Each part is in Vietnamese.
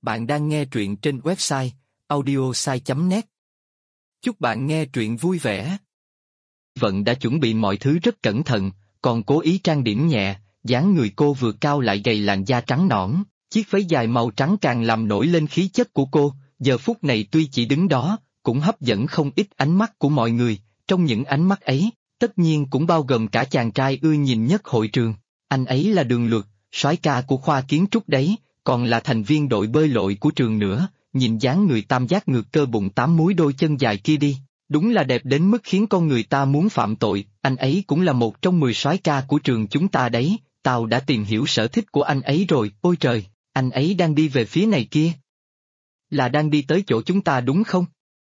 Bạn đang nghe truyện trên website audiosai.net. Chúc bạn nghe truyện vui vẻ. Vận đã chuẩn bị mọi thứ rất cẩn thận, còn cố ý trang điểm nhẹ, dáng người cô vừa cao lại gầy, làn da trắng nõn, chiếc váy dài màu trắng càng làm nổi lên khí chất của cô. Giờ phút này tuy chỉ đứng đó, cũng hấp dẫn không ít ánh mắt của mọi người. Trong những ánh mắt ấy, tất nhiên cũng bao gồm cả chàng trai ưa nhìn nhất hội trường. Anh ấy là Đường Luật, soái ca của khoa kiến trúc đấy, còn là thành viên đội bơi lội của trường nữa. Nhìn dáng người tam giác ngược, cơ bụng 8 múi, đôi chân dài kia đi, đúng là đẹp đến mức khiến con người ta muốn phạm tội. Anh ấy cũng là một trong 10 soái ca của trường chúng ta đấy. Tao đã tìm hiểu sở thích của anh ấy rồi. Ôi trời, anh ấy đang đi về phía này kia. Là đang đi tới chỗ chúng ta đúng không?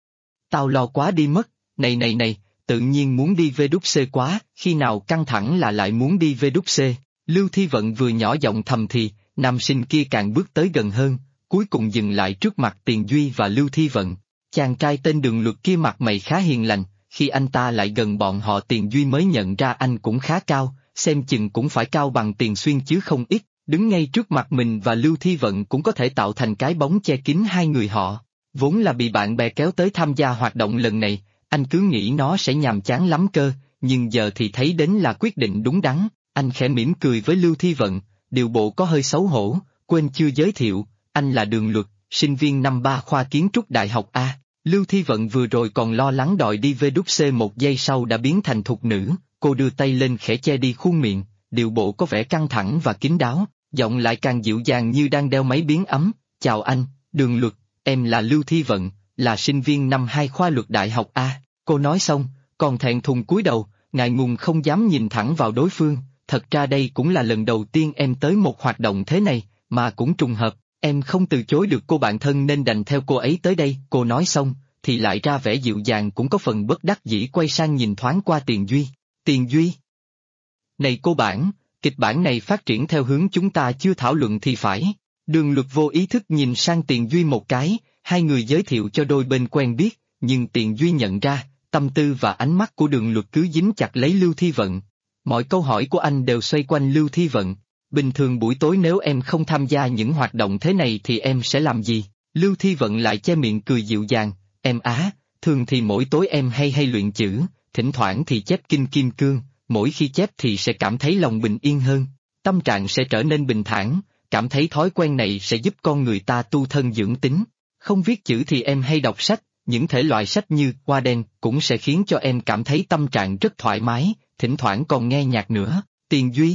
Tao lo quá đi mất. Này, tự nhiên muốn đi VWC quá, khi nào căng thẳng là lại muốn đi VWC. Lưu Thi Vận vừa nhỏ giọng thầm thì, nam sinh kia càng bước tới gần hơn, cuối cùng dừng lại trước mặt Tiền Duy và Lưu Thi Vận. Chàng trai tên Đường Luật kia mặt mày khá hiền lành, khi anh ta lại gần bọn họ Tiền Duy mới nhận ra anh cũng khá cao, xem chừng cũng phải cao bằng Tiền Xuyên chứ không ít, đứng ngay trước mặt mình và Lưu Thi Vận cũng có thể tạo thành cái bóng che kín hai người họ. Vốn là bị bạn bè kéo tới tham gia hoạt động lần này, anh cứ nghĩ nó sẽ nhàm chán lắm cơ, nhưng giờ thì thấy đến là quyết định đúng đắn. Anh khẽ mỉm cười với Lưu Thi Vận, điều bộ có hơi xấu hổ, quên chưa giới thiệu, anh là Đường Luật, sinh viên năm 3 khoa kiến trúc đại học A. Lưu Thi Vận vừa rồi còn lo lắng đòi đi VWC, một giây sau đã biến thành thục nữ, cô đưa tay lên khẽ che đi khuôn miệng, điều bộ có vẻ căng thẳng và kín đáo, giọng lại càng dịu dàng như đang đeo máy biến ấm. Chào anh, Đường Luật, em là Lưu Thi Vận, là sinh viên năm 2 khoa luật đại học A. Cô nói xong, còn thẹn thùng cúi đầu, ngại ngùng không dám nhìn thẳng vào đối phương. Thật ra đây cũng là lần đầu tiên em tới một hoạt động thế này, mà cũng trùng hợp, em không từ chối được cô bạn thân nên đành theo cô ấy tới đây. Cô nói xong, thì lại ra vẻ dịu dàng, cũng có phần bất đắc dĩ, quay sang nhìn thoáng qua Tiền Duy. Tiền Duy? Này cô bản, kịch bản này phát triển theo hướng chúng ta chưa thảo luận thì phải. Đường Luật vô ý thức nhìn sang Tiền Duy một cái, hai người giới thiệu cho đôi bên quen biết, nhưng Tiền Duy nhận ra, tâm tư và ánh mắt của Đường Luật cứ dính chặt lấy Lưu Thi Vận. Mọi câu hỏi của anh đều xoay quanh Lưu Thi Vận. Bình thường buổi tối nếu em không tham gia những hoạt động thế này thì em sẽ làm gì? Lưu Thi Vận lại che miệng cười dịu dàng, em á, thường thì mỗi tối em hay luyện chữ, thỉnh thoảng thì chép kinh Kim Cương, mỗi khi chép thì sẽ cảm thấy lòng bình yên hơn, tâm trạng sẽ trở nên bình thản, cảm thấy thói quen này sẽ giúp con người ta tu thân dưỡng tính. Không viết chữ thì em hay đọc sách, những thể loại sách như Hoa Đen cũng sẽ khiến cho em cảm thấy tâm trạng rất thoải mái, thỉnh thoảng còn nghe nhạc nữa. Tiền Duy?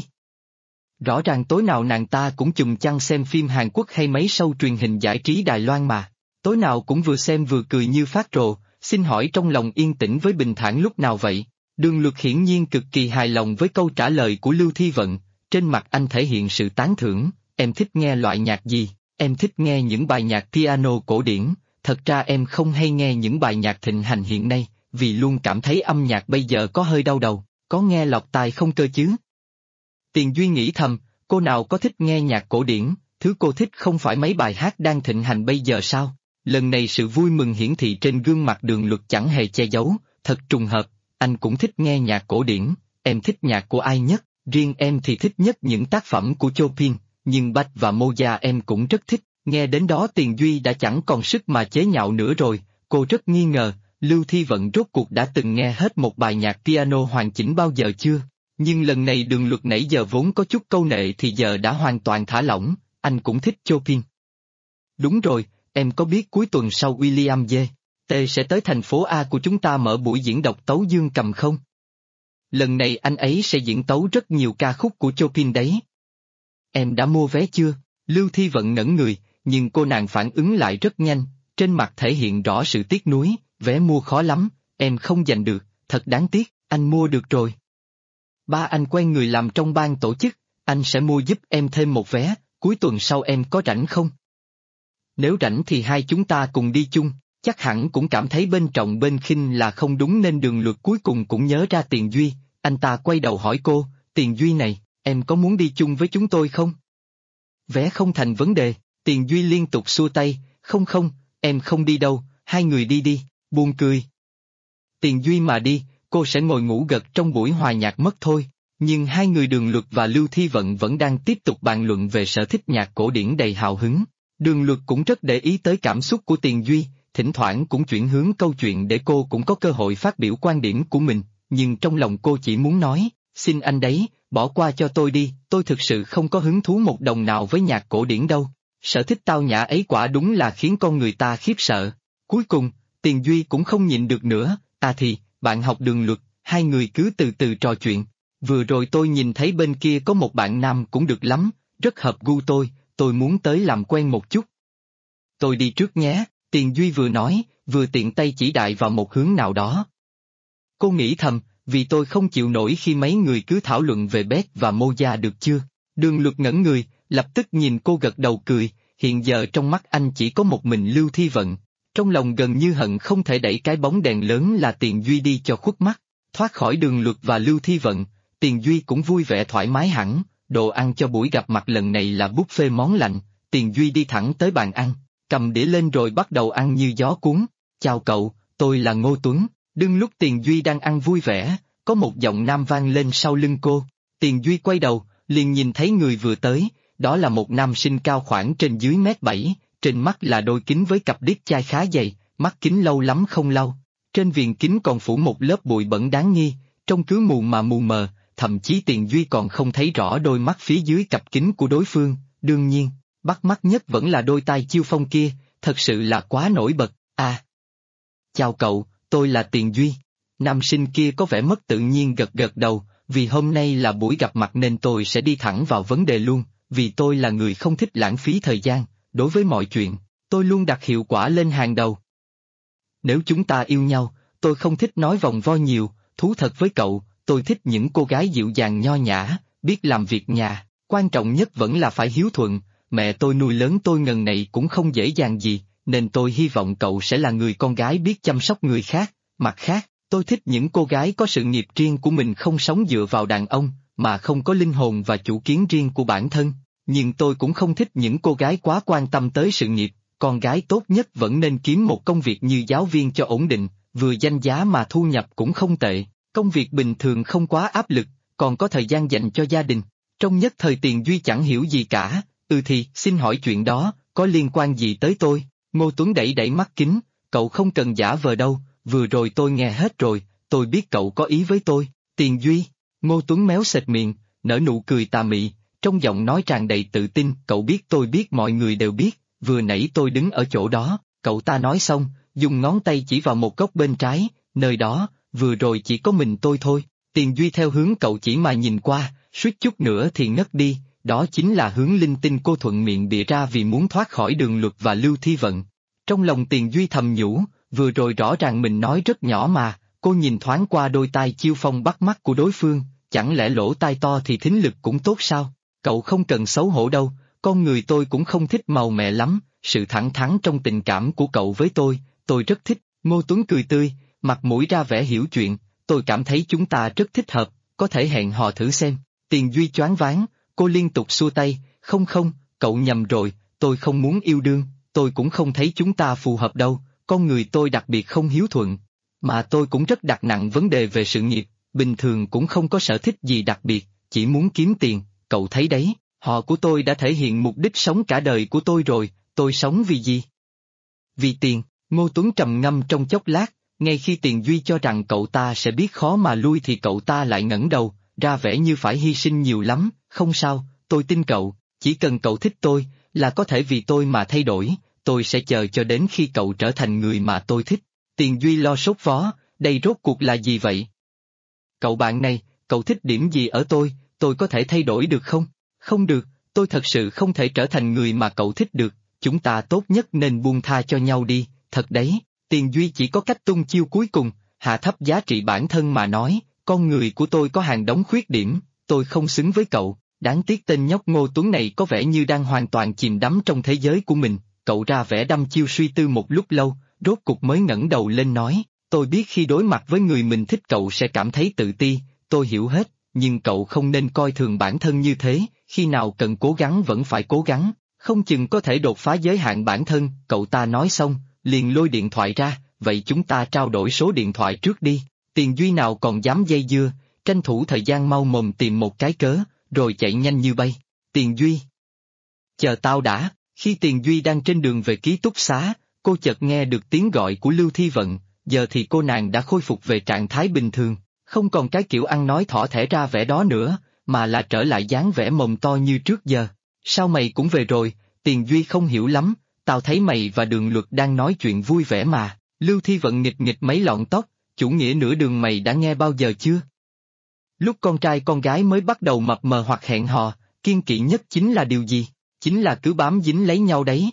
Rõ ràng tối nào nàng ta cũng chùm chăn xem phim Hàn Quốc hay mấy show truyền hình giải trí Đài Loan mà, tối nào cũng vừa xem vừa cười như phát rồ. Xin hỏi trong lòng yên tĩnh với bình thản lúc nào vậy? Đường Luật hiển nhiên cực kỳ hài lòng với câu trả lời của Lưu Thi Vận, trên mặt anh thể hiện sự tán thưởng. Em thích nghe loại nhạc gì? Em thích nghe những bài nhạc piano cổ điển, thật ra em không hay nghe những bài nhạc thịnh hành hiện nay, vì luôn cảm thấy âm nhạc bây giờ có hơi đau đầu, có nghe lọt tai không cơ chứ? Tiền Duy nghĩ thầm, cô nào có thích nghe nhạc cổ điển, thứ cô thích không phải mấy bài hát đang thịnh hành bây giờ sao? Lần này sự vui mừng hiển thị trên gương mặt Đường Luật chẳng hề che giấu, thật trùng hợp, anh cũng thích nghe nhạc cổ điển. Em thích nhạc của ai nhất? Riêng em thì thích nhất những tác phẩm của Chopin, nhưng Bach và Mozart em cũng rất thích. Nghe đến đó Tiền Duy đã chẳng còn sức mà chế nhạo nữa rồi, cô rất nghi ngờ, Lưu Thi Vận rốt cuộc đã từng nghe hết một bài nhạc piano hoàn chỉnh bao giờ chưa? Nhưng lần này Đường Luật nãy giờ vốn có chút câu nệ thì giờ đã hoàn toàn thả lỏng, anh cũng thích Chopin. Đúng rồi, em có biết cuối tuần sau William T sẽ tới thành phố A của chúng ta mở buổi diễn độc tấu dương cầm không? Lần này anh ấy sẽ diễn tấu rất nhiều ca khúc của Chopin đấy. Em đã mua vé chưa? Lưu Thi Vận ngẩn người, nhưng cô nàng phản ứng lại rất nhanh, trên mặt thể hiện rõ sự tiếc nuối. Vé mua khó lắm, em không giành được, thật đáng tiếc. Anh mua được rồi. Ba anh quen người làm trong ban tổ chức, anh sẽ mua giúp em thêm một vé. Cuối tuần sau em có rảnh không? Nếu rảnh thì hai chúng ta cùng đi chung. Chắc hẳn cũng cảm thấy bên trọng bên khinh là không đúng nên Đường Luật cuối cùng cũng nhớ ra Tiền Duy, anh ta quay đầu hỏi cô, Tiền Duy này, em có muốn đi chung với chúng tôi không? Vé không thành vấn đề. Tiền Duy liên tục xua tay, không, em không đi đâu, hai người đi đi. Buồn cười. Tiền Duy mà đi, cô sẽ ngồi ngủ gật trong buổi hòa nhạc mất thôi. Nhưng hai người Đường Luật và Lưu Thi Vận vẫn đang tiếp tục bàn luận về sở thích nhạc cổ điển đầy hào hứng. Đường Luật cũng rất để ý tới cảm xúc của Tiền Duy, thỉnh thoảng cũng chuyển hướng câu chuyện để cô cũng có cơ hội phát biểu quan điểm của mình, nhưng trong lòng cô chỉ muốn nói, xin anh đấy, bỏ qua cho tôi đi, tôi thực sự không có hứng thú một đồng nào với nhạc cổ điển đâu. Sở thích tao nhã ấy quả đúng là khiến con người ta khiếp sợ. Cuối cùng, Tiền Duy cũng không nhịn được nữa, thì, bạn học Đường Luật, hai người cứ từ từ trò chuyện. Vừa rồi tôi nhìn thấy bên kia có một bạn nam cũng được lắm, rất hợp gu tôi muốn tới làm quen một chút. Tôi đi trước nhé, Tiền Duy vừa nói, vừa tiện tay chỉ đại vào một hướng nào đó. Cô nghĩ thầm, vì tôi không chịu nổi khi mấy người cứ thảo luận về Bét và Moja được chưa? Đường Luật ngẩn người, lập tức nhìn cô gật đầu cười, hiện giờ trong mắt anh chỉ có một mình Lưu Thi Vận. Trong lòng gần như hận không thể đẩy cái bóng đèn lớn là Tiền Duy đi cho khuất mắt. Thoát khỏi Đường Luật và Lưu Thi Vận, Tiền Duy cũng vui vẻ thoải mái hẳn, đồ ăn cho buổi gặp mặt lần này là buffet món lạnh, Tiền Duy đi thẳng tới bàn ăn, cầm đĩa lên rồi bắt đầu ăn như gió cuốn. Chào cậu, tôi là Ngô Tuấn. Đương lúc Tiền Duy đang ăn vui vẻ, có một giọng nam vang lên sau lưng cô. Tiền Duy quay đầu, liền nhìn thấy người vừa tới, đó là một nam sinh cao khoảng trên dưới mét 7, trên mắt là đôi kính với cặp điếc chai khá dày, mắt kính lâu lắm không lau. Trên viền kính còn phủ một lớp bụi bẩn đáng nghi, trông cứ mù mà mù mờ, thậm chí Tiền Duy còn không thấy rõ đôi mắt phía dưới cặp kính của đối phương. Đương nhiên, bắt mắt nhất vẫn là đôi tai chiêu phong kia, thật sự là quá nổi bật. Chào cậu, tôi là Tiền Duy. Nam sinh kia có vẻ mất tự nhiên gật gật đầu, vì hôm nay là buổi gặp mặt nên tôi sẽ đi thẳng vào vấn đề luôn, vì tôi là người không thích lãng phí thời gian, đối với mọi chuyện, tôi luôn đặt hiệu quả lên hàng đầu. Nếu chúng ta yêu nhau, tôi không thích nói vòng vo nhiều, thú thật với cậu, tôi thích những cô gái dịu dàng nho nhã, biết làm việc nhà, quan trọng nhất vẫn là phải hiếu thuận, mẹ tôi nuôi lớn tôi ngần này cũng không dễ dàng gì, nên tôi hy vọng cậu sẽ là người con gái biết chăm sóc người khác. Mặt khác, tôi thích những cô gái có sự nghiệp riêng của mình, không sống dựa vào đàn ông, mà không có linh hồn và chủ kiến riêng của bản thân. Nhưng tôi cũng không thích những cô gái quá quan tâm tới sự nghiệp, con gái tốt nhất vẫn nên kiếm một công việc như giáo viên cho ổn định, vừa danh giá mà thu nhập cũng không tệ, công việc bình thường không quá áp lực, còn có thời gian dành cho gia đình. Trong nhất thời Tiền Duy chẳng hiểu gì cả, thì, xin hỏi chuyện đó, có liên quan gì tới tôi? Ngô Tuấn đẩy đẩy mắt kính, cậu không cần giả vờ đâu, vừa rồi tôi nghe hết rồi, tôi biết cậu có ý với tôi. Tiền Duy, Ngô Tuấn méo sệt miệng, nở nụ cười tà mị, trong giọng nói tràn đầy tự tin, cậu biết tôi biết mọi người đều biết, vừa nãy tôi đứng ở chỗ đó, cậu ta nói xong, dùng ngón tay chỉ vào một góc bên trái, nơi đó, vừa rồi chỉ có mình tôi thôi. Tiền Duy theo hướng cậu chỉ mà nhìn qua, suýt chút nữa thì ngất đi, đó chính là hướng linh tinh cô thuận miệng bịa ra vì muốn thoát khỏi Đường Luật và Lưu Thi Vận. Trong lòng Tiền Duy thầm nhủ, vừa rồi rõ ràng mình nói rất nhỏ mà, cô nhìn thoáng qua đôi tai chiêu phong bắt mắt của đối phương, chẳng lẽ lỗ tai to thì thính lực cũng tốt sao? Cậu không cần xấu hổ đâu, con người tôi cũng không thích màu mè lắm, sự thẳng thắn trong tình cảm của cậu với tôi rất thích. Ngô Tuấn cười tươi, mặt mũi ra vẻ hiểu chuyện, tôi cảm thấy chúng ta rất thích hợp, có thể hẹn hò thử xem. Tiền Duy choáng váng, cô liên tục xua tay, không, cậu nhầm rồi, tôi không muốn yêu đương, tôi cũng không thấy chúng ta phù hợp đâu, con người tôi đặc biệt không hiếu thuận, mà tôi cũng rất đặt nặng vấn đề về sự nghiệp, bình thường cũng không có sở thích gì đặc biệt, chỉ muốn kiếm tiền, cậu thấy đấy, họ của tôi đã thể hiện mục đích sống cả đời của tôi rồi, tôi sống vì gì? Vì tiền. Ngô Tuấn trầm ngâm trong chốc lát, ngay khi Tiền Duy cho rằng cậu ta sẽ biết khó mà lui thì cậu ta lại ngẩng đầu, ra vẻ như phải hy sinh nhiều lắm, không sao, tôi tin cậu, chỉ cần cậu thích tôi, là có thể vì tôi mà thay đổi, tôi sẽ chờ cho đến khi cậu trở thành người mà tôi thích. Tiền Duy lo sốt vó, đây rốt cuộc là gì vậy? Cậu bạn này, cậu thích điểm gì ở tôi có thể thay đổi được không? Không được, tôi thật sự không thể trở thành người mà cậu thích được, chúng ta tốt nhất nên buông tha cho nhau đi, thật đấy. Tiền Duy chỉ có cách tung chiêu cuối cùng, hạ thấp giá trị bản thân mà nói, con người của tôi có hàng đống khuyết điểm, tôi không xứng với cậu, đáng tiếc tên nhóc Ngô Tuấn này có vẻ như đang hoàn toàn chìm đắm trong thế giới của mình, cậu ra vẻ đăm chiêu suy tư một lúc lâu, rốt cục mới ngẩng đầu lên nói, tôi biết khi đối mặt với người mình thích cậu sẽ cảm thấy tự ti, tôi hiểu hết, nhưng cậu không nên coi thường bản thân như thế, khi nào cần cố gắng vẫn phải cố gắng, không chừng có thể đột phá giới hạn bản thân. Cậu ta nói xong, liền lôi điện thoại ra, vậy chúng ta trao đổi số điện thoại trước đi. Tiền Duy nào còn dám dây dưa, tranh thủ thời gian mau mồm tìm một cái cớ, rồi chạy nhanh như bay. Tiền Duy, chờ tao đã, Khi Tiền Duy đang trên đường về ký túc xá, cô chợt nghe được tiếng gọi của Lưu Thi Vận, giờ thì cô nàng đã khôi phục về trạng thái bình thường, không còn cái kiểu ăn nói thỏ thẻ ra vẻ đó nữa, mà là trở lại dáng vẻ mồm to như trước giờ. Sao mày cũng về rồi? Tiền Duy không hiểu lắm, tao thấy mày và Đường Luật đang nói chuyện vui vẻ mà. Lưu Thi Vận nghịch nghịch mấy lọn tóc, chủ nghĩa nửa đường mày đã nghe bao giờ chưa? Lúc con trai con gái mới bắt đầu mập mờ hoặc hẹn hò, kiêng kỵ nhất chính là điều gì? Chính là cứ bám dính lấy nhau đấy.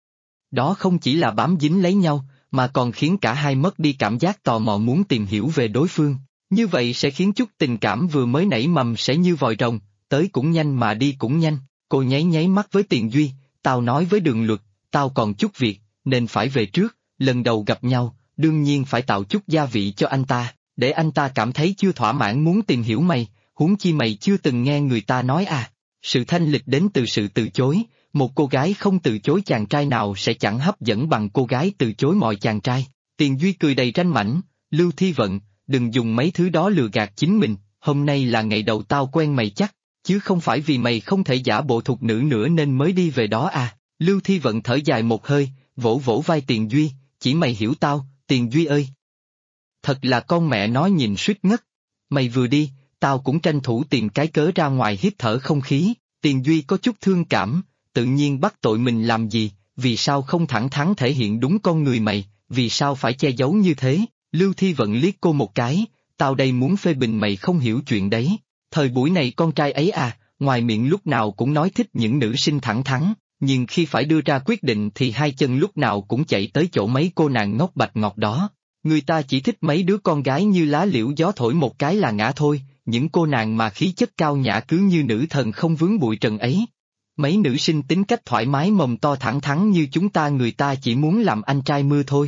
Đó không chỉ là bám dính lấy nhau, mà còn khiến cả hai mất đi cảm giác tò mò muốn tìm hiểu về đối phương. Như vậy sẽ khiến chút tình cảm vừa mới nảy mầm sẽ như vòi rồng, tới cũng nhanh mà đi cũng nhanh. Cô nháy nháy mắt với Tiền Duy, tao nói với Đường Luật, tao còn chút việc, nên phải về trước, lần đầu gặp nhau, đương nhiên phải tạo chút gia vị cho anh ta, để anh ta cảm thấy chưa thỏa mãn muốn tìm hiểu mày, huống chi mày chưa từng nghe người ta nói à. Sự thanh lịch đến từ sự từ chối, một cô gái không từ chối chàng trai nào sẽ chẳng hấp dẫn bằng cô gái từ chối mọi chàng trai. Tiền Duy cười đầy ranh mãnh, Lưu Thi Vận, đừng dùng mấy thứ đó lừa gạt chính mình, hôm nay là ngày đầu tao quen mày chắc, chứ không phải vì mày không thể giả bộ thục nữ nữa nên mới đi về đó à. Lưu Thi Vận thở dài một hơi, vỗ vỗ vai Tiền Duy, chỉ mày hiểu tao, Tiền Duy ơi. Thật là con mẹ nó nhìn suýt ngất. Mày vừa đi, tao cũng tranh thủ tìm cái cớ ra ngoài hít thở không khí. Tiền Duy có chút thương cảm, tự nhiên bắt tội mình làm gì, vì sao không thẳng thắn thể hiện đúng con người mày, vì sao phải che giấu như thế. Lưu Thi Vận liếc cô một cái, tao đây muốn phê bình mày không hiểu chuyện đấy. Thời buổi này con trai ấy à, ngoài miệng lúc nào cũng nói thích những nữ sinh thẳng thắn, nhưng khi phải đưa ra quyết định thì hai chân lúc nào cũng chạy tới chỗ mấy cô nàng ngốc bạch ngọt đó. Người ta chỉ thích mấy đứa con gái như lá liễu gió thổi một cái là ngã thôi, những cô nàng mà khí chất cao nhã cứ như nữ thần không vướng bụi trần ấy. Mấy nữ sinh tính cách thoải mái mồm to thẳng thắn như chúng ta người ta chỉ muốn làm anh trai mưa thôi.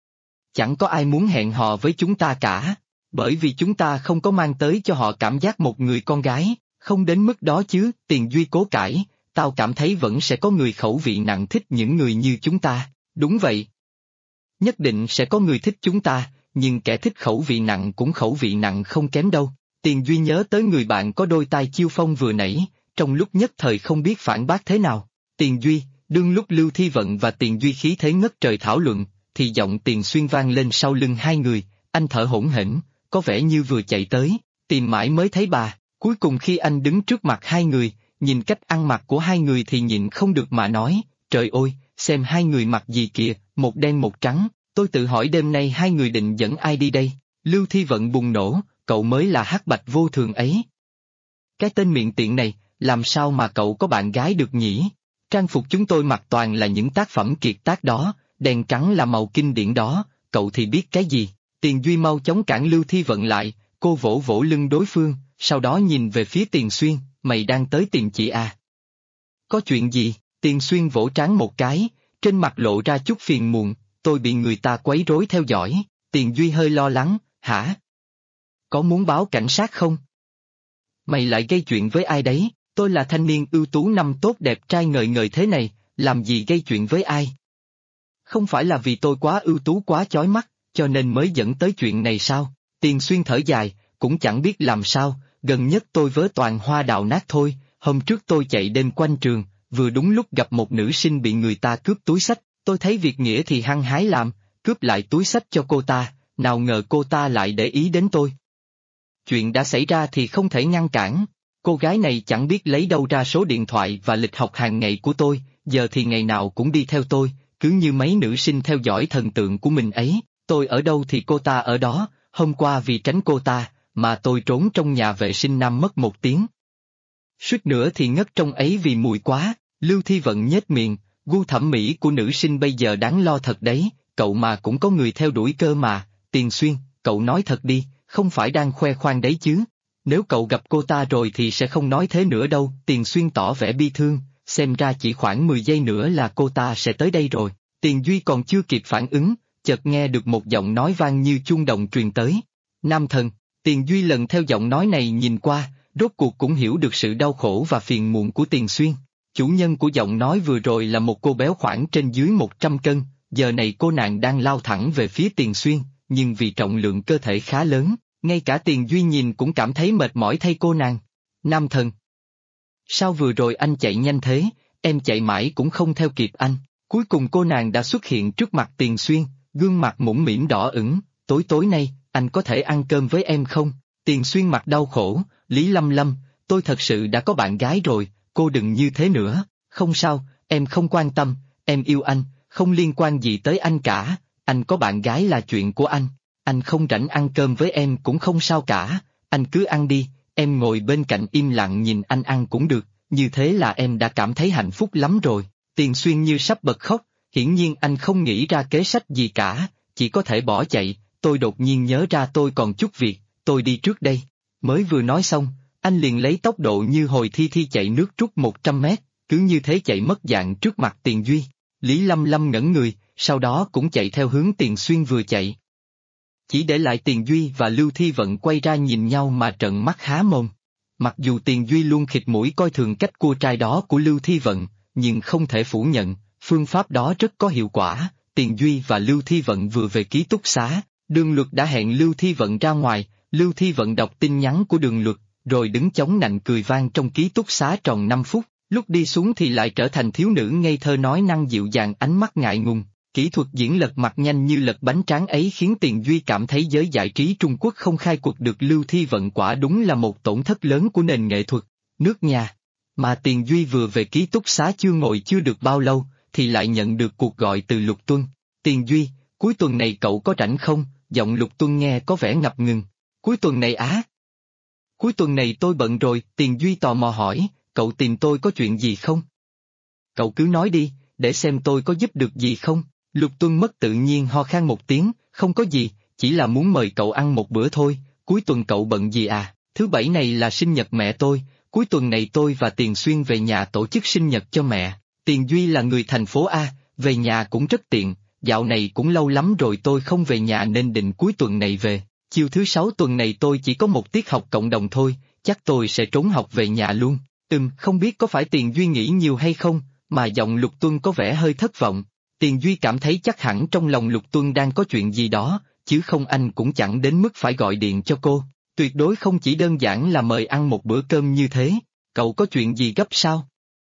Chẳng có ai muốn hẹn hò với chúng ta cả, bởi vì chúng ta không có mang tới cho họ cảm giác một người con gái, không đến mức đó chứ. Tiền Duy cố cãi, tao cảm thấy vẫn sẽ có người khẩu vị nặng thích những người như chúng ta, đúng vậy. Nhất định sẽ có người thích chúng ta, nhưng kẻ thích khẩu vị nặng cũng khẩu vị nặng không kém đâu. Tiền Duy nhớ tới người bạn có đôi tai chiêu phong vừa nãy, trong lúc nhất thời không biết phản bác thế nào. Tiền Duy, đương lúc Lưu Thi Vận và Tiền Duy khí thế ngất trời thảo luận, thì giọng Tiền Xuyên vang lên sau lưng hai người, anh thở hổn hển, có vẻ như vừa chạy tới, tìm mãi mới thấy bà. Cuối cùng khi anh đứng trước mặt hai người, nhìn cách ăn mặc của hai người thì nhịn không được mà nói, trời ơi, xem hai người mặc gì kìa, một đen một trắng, tôi tự hỏi đêm nay hai người định dẫn ai đi đây. Lưu Thi Vận bùng nổ, cậu mới là hắc bạch vô thường ấy. Cái tên miệng tiện này, làm sao mà cậu có bạn gái được nhỉ? Trang phục chúng tôi mặc toàn là những tác phẩm kiệt tác đó, đen trắng là màu kinh điển đó, cậu thì biết cái gì? Tiền Duy mau chóng cản Lưu Thi Vận lại, cô vỗ vỗ lưng đối phương, sau đó nhìn về phía Tiền Xuyên, mày đang tới tìm chị à? Có chuyện gì? Tiền Xuyên vỗ trán một cái, trên mặt lộ ra chút phiền muộn, tôi bị người ta quấy rối theo dõi. Tiền Duy hơi lo lắng, hả? Có muốn báo cảnh sát không? Mày lại gây chuyện với ai đấy? Tôi là thanh niên ưu tú năm tốt đẹp trai ngời ngời thế này, làm gì gây chuyện với ai? Không phải là vì tôi quá ưu tú quá chói mắt, cho nên mới dẫn tới chuyện này sao? Tiền Xuyên thở dài, cũng chẳng biết làm sao, gần nhất tôi vớ toàn hoa đào nát thôi, hôm trước tôi chạy đêm quanh trường, vừa đúng lúc gặp một nữ sinh bị người ta cướp túi xách, tôi thấy việc nghĩa thì hăng hái làm, cướp lại túi xách cho cô ta, nào ngờ cô ta lại để ý đến tôi. Chuyện đã xảy ra thì không thể ngăn cản, cô gái này chẳng biết lấy đâu ra số điện thoại và lịch học hàng ngày của tôi, giờ thì ngày nào cũng đi theo tôi, cứ như mấy nữ sinh theo dõi thần tượng của mình ấy, tôi ở đâu thì cô ta ở đó, hôm qua vì tránh cô ta, mà tôi trốn trong nhà vệ sinh nam mất 1 tiếng. Suýt nữa thì ngất trong ấy vì mùi quá. Lưu Thi Vận nhếch miệng, gu thẩm mỹ của nữ sinh bây giờ đáng lo thật đấy, cậu mà cũng có người theo đuổi cơ mà. Tiền Xuyên, cậu nói thật đi, không phải đang khoe khoang đấy chứ? Nếu cậu gặp cô ta rồi thì sẽ không nói thế nữa đâu. Tiền Xuyên tỏ vẻ bi thương, xem ra chỉ khoảng 10 giây nữa là cô ta sẽ tới đây rồi. Tiền Duy còn chưa kịp phản ứng, chợt nghe được một giọng nói vang như chuông đồng truyền tới. Nam thần. Tiền Duy lần theo giọng nói này nhìn qua, rốt cuộc cũng hiểu được sự đau khổ và phiền muộn của Tiền Xuyên. Chủ nhân của giọng nói vừa rồi là một cô béo khoảng trên dưới 100 cân, giờ này cô nàng đang lao thẳng về phía Tiền Xuyên, nhưng vì trọng lượng cơ thể khá lớn, ngay cả Tiền Duy nhìn cũng cảm thấy mệt mỏi thay cô nàng. Nam thần. Sao vừa rồi anh chạy nhanh thế? em chạy mãi cũng không theo kịp anh. Cuối cùng cô nàng đã xuất hiện trước mặt Tiền Xuyên, gương mặt mũm mĩm đỏ ửng, tối nay, anh có thể ăn cơm với em không? Tiền Xuyên mặt đau khổ, Lý Lâm Lâm, tôi thật sự đã có bạn gái rồi, cô đừng như thế nữa, không sao, em không quan tâm, em yêu anh, không liên quan gì tới anh cả, anh có bạn gái là chuyện của anh không rảnh ăn cơm với em cũng không sao cả, anh cứ ăn đi, em ngồi bên cạnh im lặng nhìn anh ăn cũng được, như thế là em đã cảm thấy hạnh phúc lắm rồi. Tiền Xuyên như sắp bật khóc, hiển nhiên anh không nghĩ ra kế sách gì cả, chỉ có thể bỏ chạy, tôi đột nhiên nhớ ra tôi còn chút việc, tôi đi trước đây. Mới vừa nói xong, anh liền lấy tốc độ như hồi thi chạy nước rút 100 mét, cứ như thế chạy mất dạng trước mặt Tiền Duy. Lý Lâm Lâm ngẩn người, sau đó cũng chạy theo hướng Tiền Xuyên vừa chạy. Chỉ để lại Tiền Duy và Lưu Thi Vận quay ra nhìn nhau mà trợn mắt há mồm. Mặc dù Tiền Duy luôn khịt mũi coi thường cách cua trai đó của Lưu Thi Vận, nhưng không thể phủ nhận, phương pháp đó rất có hiệu quả. Tiền Duy và Lưu Thi Vận vừa về ký túc xá, Đường Luật đã hẹn Lưu Thi Vận ra ngoài, Lưu Thi Vận đọc tin nhắn của Đường Luật, rồi đứng chống nạnh cười vang trong ký túc xá tròn 5 phút, lúc đi xuống thì lại trở thành thiếu nữ ngây thơ nói năng dịu dàng ánh mắt ngại ngùng. Kỹ thuật diễn lật mặt nhanh như lật bánh tráng ấy khiến Tiền Duy cảm thấy giới giải trí Trung Quốc không khai cuộc được Lưu Thi Vận quả đúng là một tổn thất lớn của nền nghệ thuật, nước nhà. Mà Tiền Duy vừa về ký túc xá chưa được bao lâu, thì lại nhận được cuộc gọi từ Lục Tuân. Tiền Duy, cuối tuần này cậu có rảnh không? Giọng Lục Tuân nghe có vẻ ngập ngừng. Cuối tuần này á? Cuối tuần này tôi bận rồi, Tiền Duy tò mò hỏi, cậu tìm tôi có chuyện gì không? Cậu cứ nói đi, để xem tôi có giúp được gì không? Lục Tuân mất tự nhiên ho khan một tiếng, không có gì, chỉ là muốn mời cậu ăn một bữa thôi, cuối tuần cậu bận gì à? Thứ bảy này là sinh nhật mẹ tôi, cuối tuần này tôi và Tiền Xuyên về nhà tổ chức sinh nhật cho mẹ. Tiền Duy là người thành phố A, về nhà cũng rất tiện, dạo này cũng lâu lắm rồi tôi không về nhà nên định cuối tuần này về. Chiều thứ 6 tuần này tôi chỉ có một tiết học cộng đồng thôi, chắc tôi sẽ trốn học về nhà luôn. Không biết có phải Tiền Duy nghĩ nhiều hay không, mà giọng Lục Tuân có vẻ hơi thất vọng. Tiền Duy cảm thấy chắc hẳn trong lòng Lục Tuân đang có chuyện gì đó, chứ không anh cũng chẳng đến mức phải gọi điện cho cô. Tuyệt đối không chỉ đơn giản là mời ăn một bữa cơm như thế. Cậu có chuyện gì gấp sao?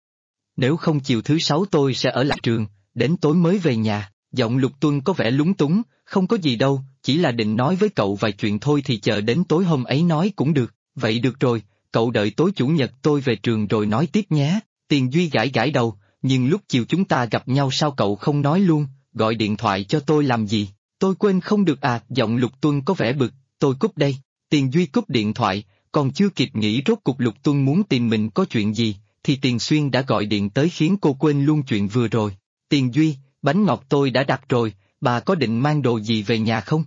Nếu không chiều thứ 6 tôi sẽ ở lại trường, đến tối mới về nhà. Giọng Lục Tuân có vẻ lúng túng, không có gì đâu, chỉ là định nói với cậu vài chuyện thôi thì chờ đến tối hôm ấy nói cũng được. Vậy được rồi, cậu đợi tối chủ nhật tôi về trường rồi nói tiếp nhé. Tiền Duy gãi đầu, nhưng lúc chiều chúng ta gặp nhau sao cậu không nói luôn, gọi điện thoại cho tôi làm gì? Tôi quên không được à, giọng Lục Tuân có vẻ bực, tôi cúp đây. Tiền Duy cúp điện thoại, còn chưa kịp nghĩ rốt cục Lục Tuân muốn tìm mình có chuyện gì, thì Tiền Xuyên đã gọi điện tới khiến cô quên luôn chuyện vừa rồi. Tiền Duy, bánh ngọt tôi đã đặt rồi, bà có định mang đồ gì về nhà không?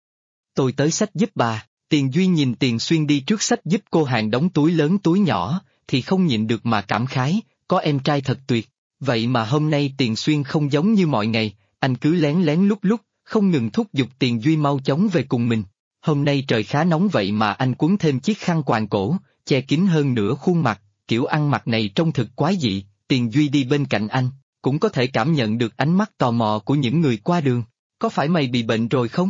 Tôi tới xách giúp bà. Tiền Duy nhìn Tiền Xuyên đi trước xách giúp cô hàng đống túi lớn túi nhỏ, thì không nhịn được mà cảm khái, có em trai thật tuyệt. Vậy mà hôm nay Tiền Xuyên không giống như mọi ngày, anh cứ lén lén lúc, không ngừng thúc giục Tiền Duy mau chóng về cùng mình. Hôm nay trời khá nóng vậy mà anh quấn thêm chiếc khăn quàng cổ, che kín hơn nửa khuôn mặt, kiểu ăn mặc này trông thực quái dị. Tiền Duy đi bên cạnh anh, cũng có thể cảm nhận được ánh mắt tò mò của những người qua đường. Có phải mày bị bệnh rồi không?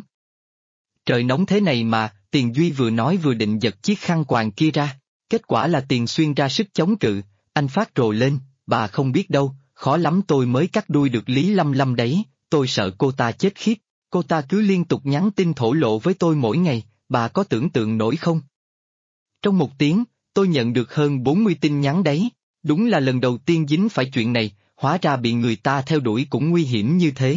Trời nóng thế này mà, Tiền Duy vừa nói vừa định giật chiếc khăn quàng kia ra. Kết quả là Tiền Xuyên ra sức chống cự, anh phát rồ lên, bà không biết đâu, khó lắm tôi mới cắt đuôi được Lý Lâm Lâm đấy, tôi sợ cô ta chết khiếp, cô ta cứ liên tục nhắn tin thổ lộ với tôi mỗi ngày, bà có tưởng tượng nổi không? Trong một tiếng, tôi nhận được hơn 40 tin nhắn đấy, đúng là lần đầu tiên dính phải chuyện này, hóa ra bị người ta theo đuổi cũng nguy hiểm như thế.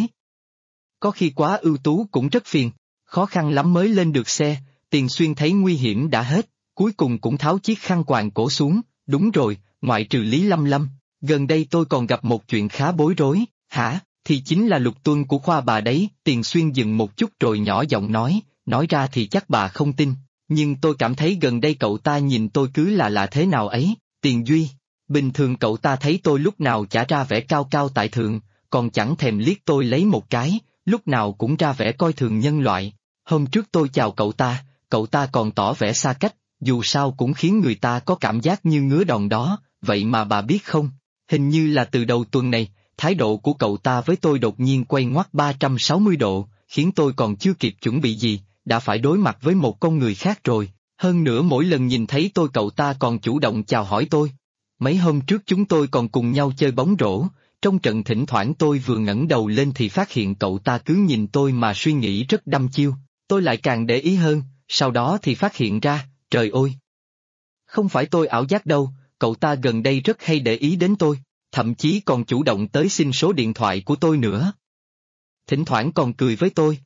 Có khi quá ưu tú cũng rất phiền, khó khăn lắm mới lên được xe, Tiền Xuyên thấy nguy hiểm đã hết, cuối cùng cũng tháo chiếc khăn quàng cổ xuống, đúng rồi, ngoại trừ Lý Lâm Lâm, gần đây tôi còn gặp một chuyện khá bối rối, hả, thì chính là Lục Tuân của khoa bà đấy, Tiền Xuyên dừng một chút rồi nhỏ giọng nói ra thì chắc bà không tin, nhưng tôi cảm thấy gần đây cậu ta nhìn tôi cứ là thế nào ấy, Tiền Duy, bình thường cậu ta thấy tôi lúc nào chả ra vẻ cao cao tại thượng, còn chẳng thèm liếc tôi lấy một cái, lúc nào cũng ra vẻ coi thường nhân loại, hôm trước tôi chào cậu ta còn tỏ vẻ xa cách, dù sao cũng khiến người ta có cảm giác như ngứa đòn đó, vậy mà bà biết không, hình như là từ đầu tuần này, thái độ của cậu ta với tôi đột nhiên quay ngoắt 360 độ, khiến tôi còn chưa kịp chuẩn bị gì, đã phải đối mặt với một con người khác rồi, hơn nữa mỗi lần nhìn thấy tôi cậu ta còn chủ động chào hỏi tôi. Mấy hôm trước chúng tôi còn cùng nhau chơi bóng rổ, trong trận thỉnh thoảng tôi vừa ngẩng đầu lên thì phát hiện cậu ta cứ nhìn tôi mà suy nghĩ rất đăm chiêu, tôi lại càng để ý hơn, sau đó thì phát hiện ra, trời ơi! Không phải tôi ảo giác đâu, cậu ta gần đây rất hay để ý đến tôi, thậm chí còn chủ động tới xin số điện thoại của tôi nữa. Thỉnh thoảng còn cười với tôi.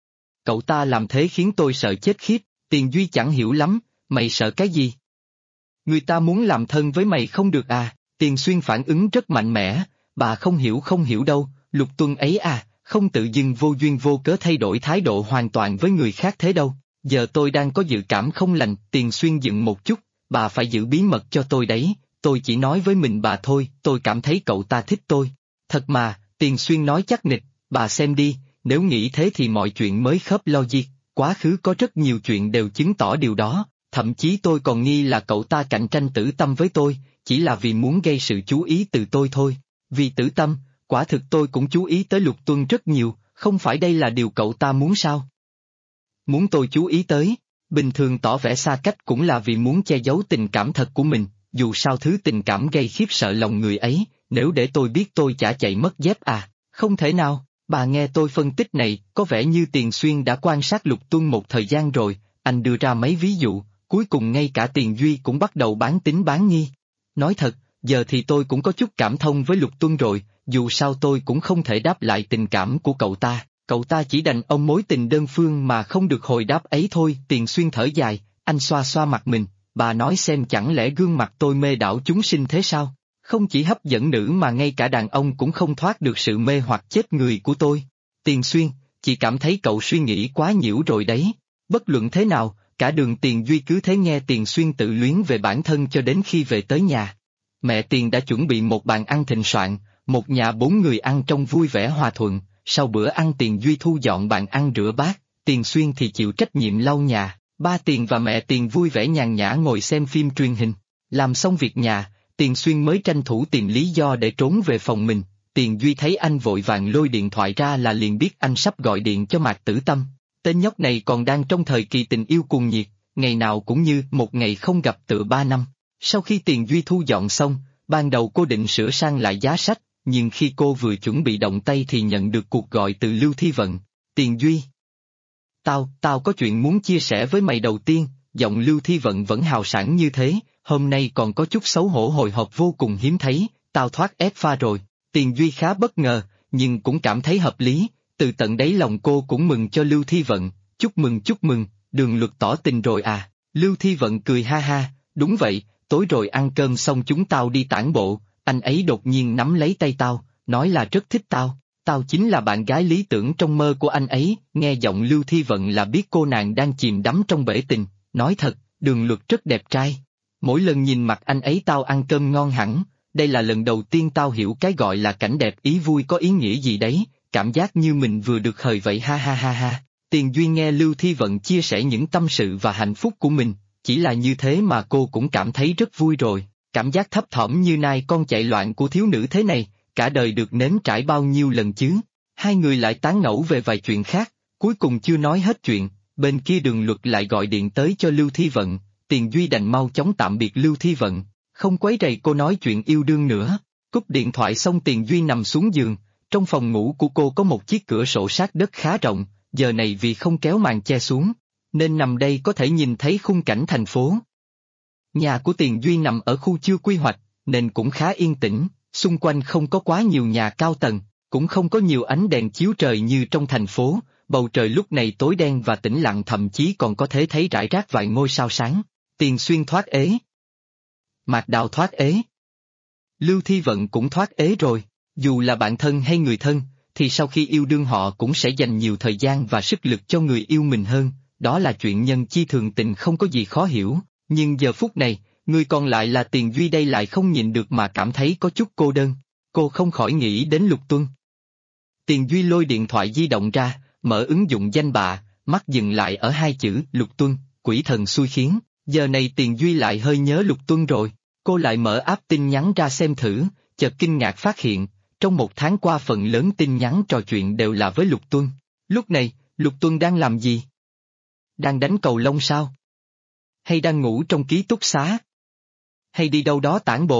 Cậu ta làm thế khiến tôi sợ chết khiếp, Tiền Duy chẳng hiểu lắm, mày sợ cái gì? Người ta muốn làm thân với mày không được à? Tiền Xuyên phản ứng rất mạnh mẽ, bà không hiểu đâu, Lục Tuân ấy à, không tự dưng vô duyên vô cớ thay đổi thái độ hoàn toàn với người khác thế đâu, giờ tôi đang có dự cảm không lành. Tiền Xuyên dựng một chút, bà phải giữ bí mật cho tôi đấy, tôi chỉ nói với mình bà thôi, tôi cảm thấy cậu ta thích tôi. Thật mà, Tiền Xuyên nói chắc nịch, bà xem đi, nếu nghĩ thế thì mọi chuyện mới khớp logic, quá khứ có rất nhiều chuyện đều chứng tỏ điều đó. Thậm chí tôi còn nghi là cậu ta cạnh tranh Tử Tâm với tôi, chỉ là vì muốn gây sự chú ý từ tôi thôi. Vì Tử Tâm, quả thực tôi cũng chú ý tới Lục Tuân rất nhiều, không phải đây là điều cậu ta muốn sao? Muốn tôi chú ý tới, bình thường tỏ vẻ xa cách cũng là vì muốn che giấu tình cảm thật của mình, dù sao thứ tình cảm gây khiếp sợ lòng người ấy, nếu để tôi biết tôi chả chạy mất dép à, không thể nào. Bà nghe tôi phân tích này, có vẻ như Tiền Xuyên đã quan sát Lục Tuân một thời gian rồi, anh đưa ra mấy ví dụ. Cuối cùng ngay cả Tiền Duy cũng bắt đầu bán tín bán nghi. Nói thật, giờ thì tôi cũng có chút cảm thông với Lục Tuân rồi, dù sao tôi cũng không thể đáp lại tình cảm của cậu ta chỉ đành ông mối tình đơn phương mà không được hồi đáp ấy thôi. Tiền Xuyên thở dài, anh xoa xoa mặt mình, bà nói xem chẳng lẽ gương mặt tôi mê đảo chúng sinh thế sao? Không chỉ hấp dẫn nữ mà ngay cả đàn ông cũng không thoát được sự mê hoặc chết người của tôi. Tiền Xuyên, chị cảm thấy cậu suy nghĩ quá nhiễu rồi đấy. Bất luận thế nào, cả đường Tiền Duy cứ thế nghe Tiền Xuyên tự luyến về bản thân cho đến khi về tới nhà. Mẹ Tiền đã chuẩn bị một bàn ăn thịnh soạn, một nhà 4 người ăn trong vui vẻ hòa thuận. Sau bữa ăn Tiền Duy thu dọn bàn ăn rửa bát, Tiền Xuyên thì chịu trách nhiệm lau nhà. Ba Tiền và mẹ Tiền vui vẻ nhàn nhã ngồi xem phim truyền hình. Làm xong việc nhà, Tiền Xuyên mới tranh thủ tìm lý do để trốn về phòng mình. Tiền Duy thấy anh vội vàng lôi điện thoại ra là liền biết anh sắp gọi điện cho Mạc Tử Tâm. Tên nhóc này còn đang trong thời kỳ tình yêu cuồng nhiệt, ngày nào cũng như một ngày không gặp tựa 3 năm. Sau khi Tiền Duy thu dọn xong, ban đầu cô định sửa sang lại giá sách, nhưng khi cô vừa chuẩn bị động tay thì nhận được cuộc gọi từ Lưu Thi Vận. Tiền Duy, Tao có chuyện muốn chia sẻ với mày. Đầu tiên, giọng Lưu Thi Vận vẫn hào sảng như thế, hôm nay còn có chút xấu hổ hồi hộp vô cùng hiếm thấy, tao thoát ép pha rồi. Tiền Duy khá bất ngờ, nhưng cũng cảm thấy hợp lý, từ tận đáy lòng cô cũng mừng cho Lưu Thi Vận, chúc mừng, Đường Luật tỏ tình rồi à. Lưu Thi Vận cười ha ha, đúng vậy, tối rồi ăn cơm xong chúng tao đi tản bộ, anh ấy đột nhiên nắm lấy tay tao, nói là rất thích tao. Tao chính là bạn gái lý tưởng trong mơ của anh ấy. Nghe giọng Lưu Thi Vận là biết cô nàng đang chìm đắm trong bể tình, nói thật, Đường Luật rất đẹp trai. Mỗi lần nhìn mặt anh ấy tao ăn cơm ngon hẳn, đây là lần đầu tiên tao hiểu cái gọi là cảnh đẹp ý vui có ý nghĩa gì đấy, cảm giác như mình vừa được hời vậy ha ha ha ha. Tiền Duy nghe Lưu Thi Vận chia sẻ những tâm sự và hạnh phúc của mình, chỉ là như thế mà cô cũng cảm thấy rất vui rồi, cảm giác thấp thỏm như nai con chạy loạn của thiếu nữ thế này, cả đời được nếm trải bao nhiêu lần chứ. Hai người lại tán ngẫu về vài chuyện khác, cuối cùng chưa nói hết chuyện, bên kia Đường Luật lại gọi điện tới cho Lưu Thi Vận. Tiền Duy đành mau chóng tạm biệt Lưu Thi Vận, không quấy rầy cô nói chuyện yêu đương nữa. Cúp điện thoại xong Tiền Duy nằm xuống giường, trong phòng ngủ của cô có một chiếc cửa sổ sát đất khá rộng, giờ này vì không kéo màn che xuống, nên nằm đây có thể nhìn thấy khung cảnh thành phố. Nhà của Tiền Duy nằm ở khu chưa quy hoạch, nên cũng khá yên tĩnh, xung quanh không có quá nhiều nhà cao tầng, cũng không có nhiều ánh đèn chiếu trời như trong thành phố, bầu trời lúc này tối đen và tĩnh lặng, thậm chí còn có thể thấy rải rác vài ngôi sao sáng. Tiền Xuyên thoát ế. Mạc Đào thoát ế. Lưu Thi Vận cũng thoát ế rồi, dù là bạn thân hay người thân, thì sau khi yêu đương họ cũng sẽ dành nhiều thời gian và sức lực cho người yêu mình hơn, đó là chuyện nhân chi thường tình không có gì khó hiểu, nhưng giờ phút này, người còn lại là Tiền Duy đây lại không nhịn được mà cảm thấy có chút cô đơn, cô không khỏi nghĩ đến Lục Tuân. Tiền Duy lôi điện thoại di động ra, mở ứng dụng danh bạ, mắt dừng lại ở hai chữ Lục Tuân, quỷ thần xui khiến. Giờ này Tiền Duy lại hơi nhớ Lục Tuân rồi, cô lại mở app tin nhắn ra xem thử, chợt kinh ngạc phát hiện, trong một tháng qua phần lớn tin nhắn trò chuyện đều là với Lục Tuân. Lúc này, Lục Tuân đang làm gì? Đang đánh cầu lông sao? Hay đang ngủ trong ký túc xá? Hay đi đâu đó tản bộ?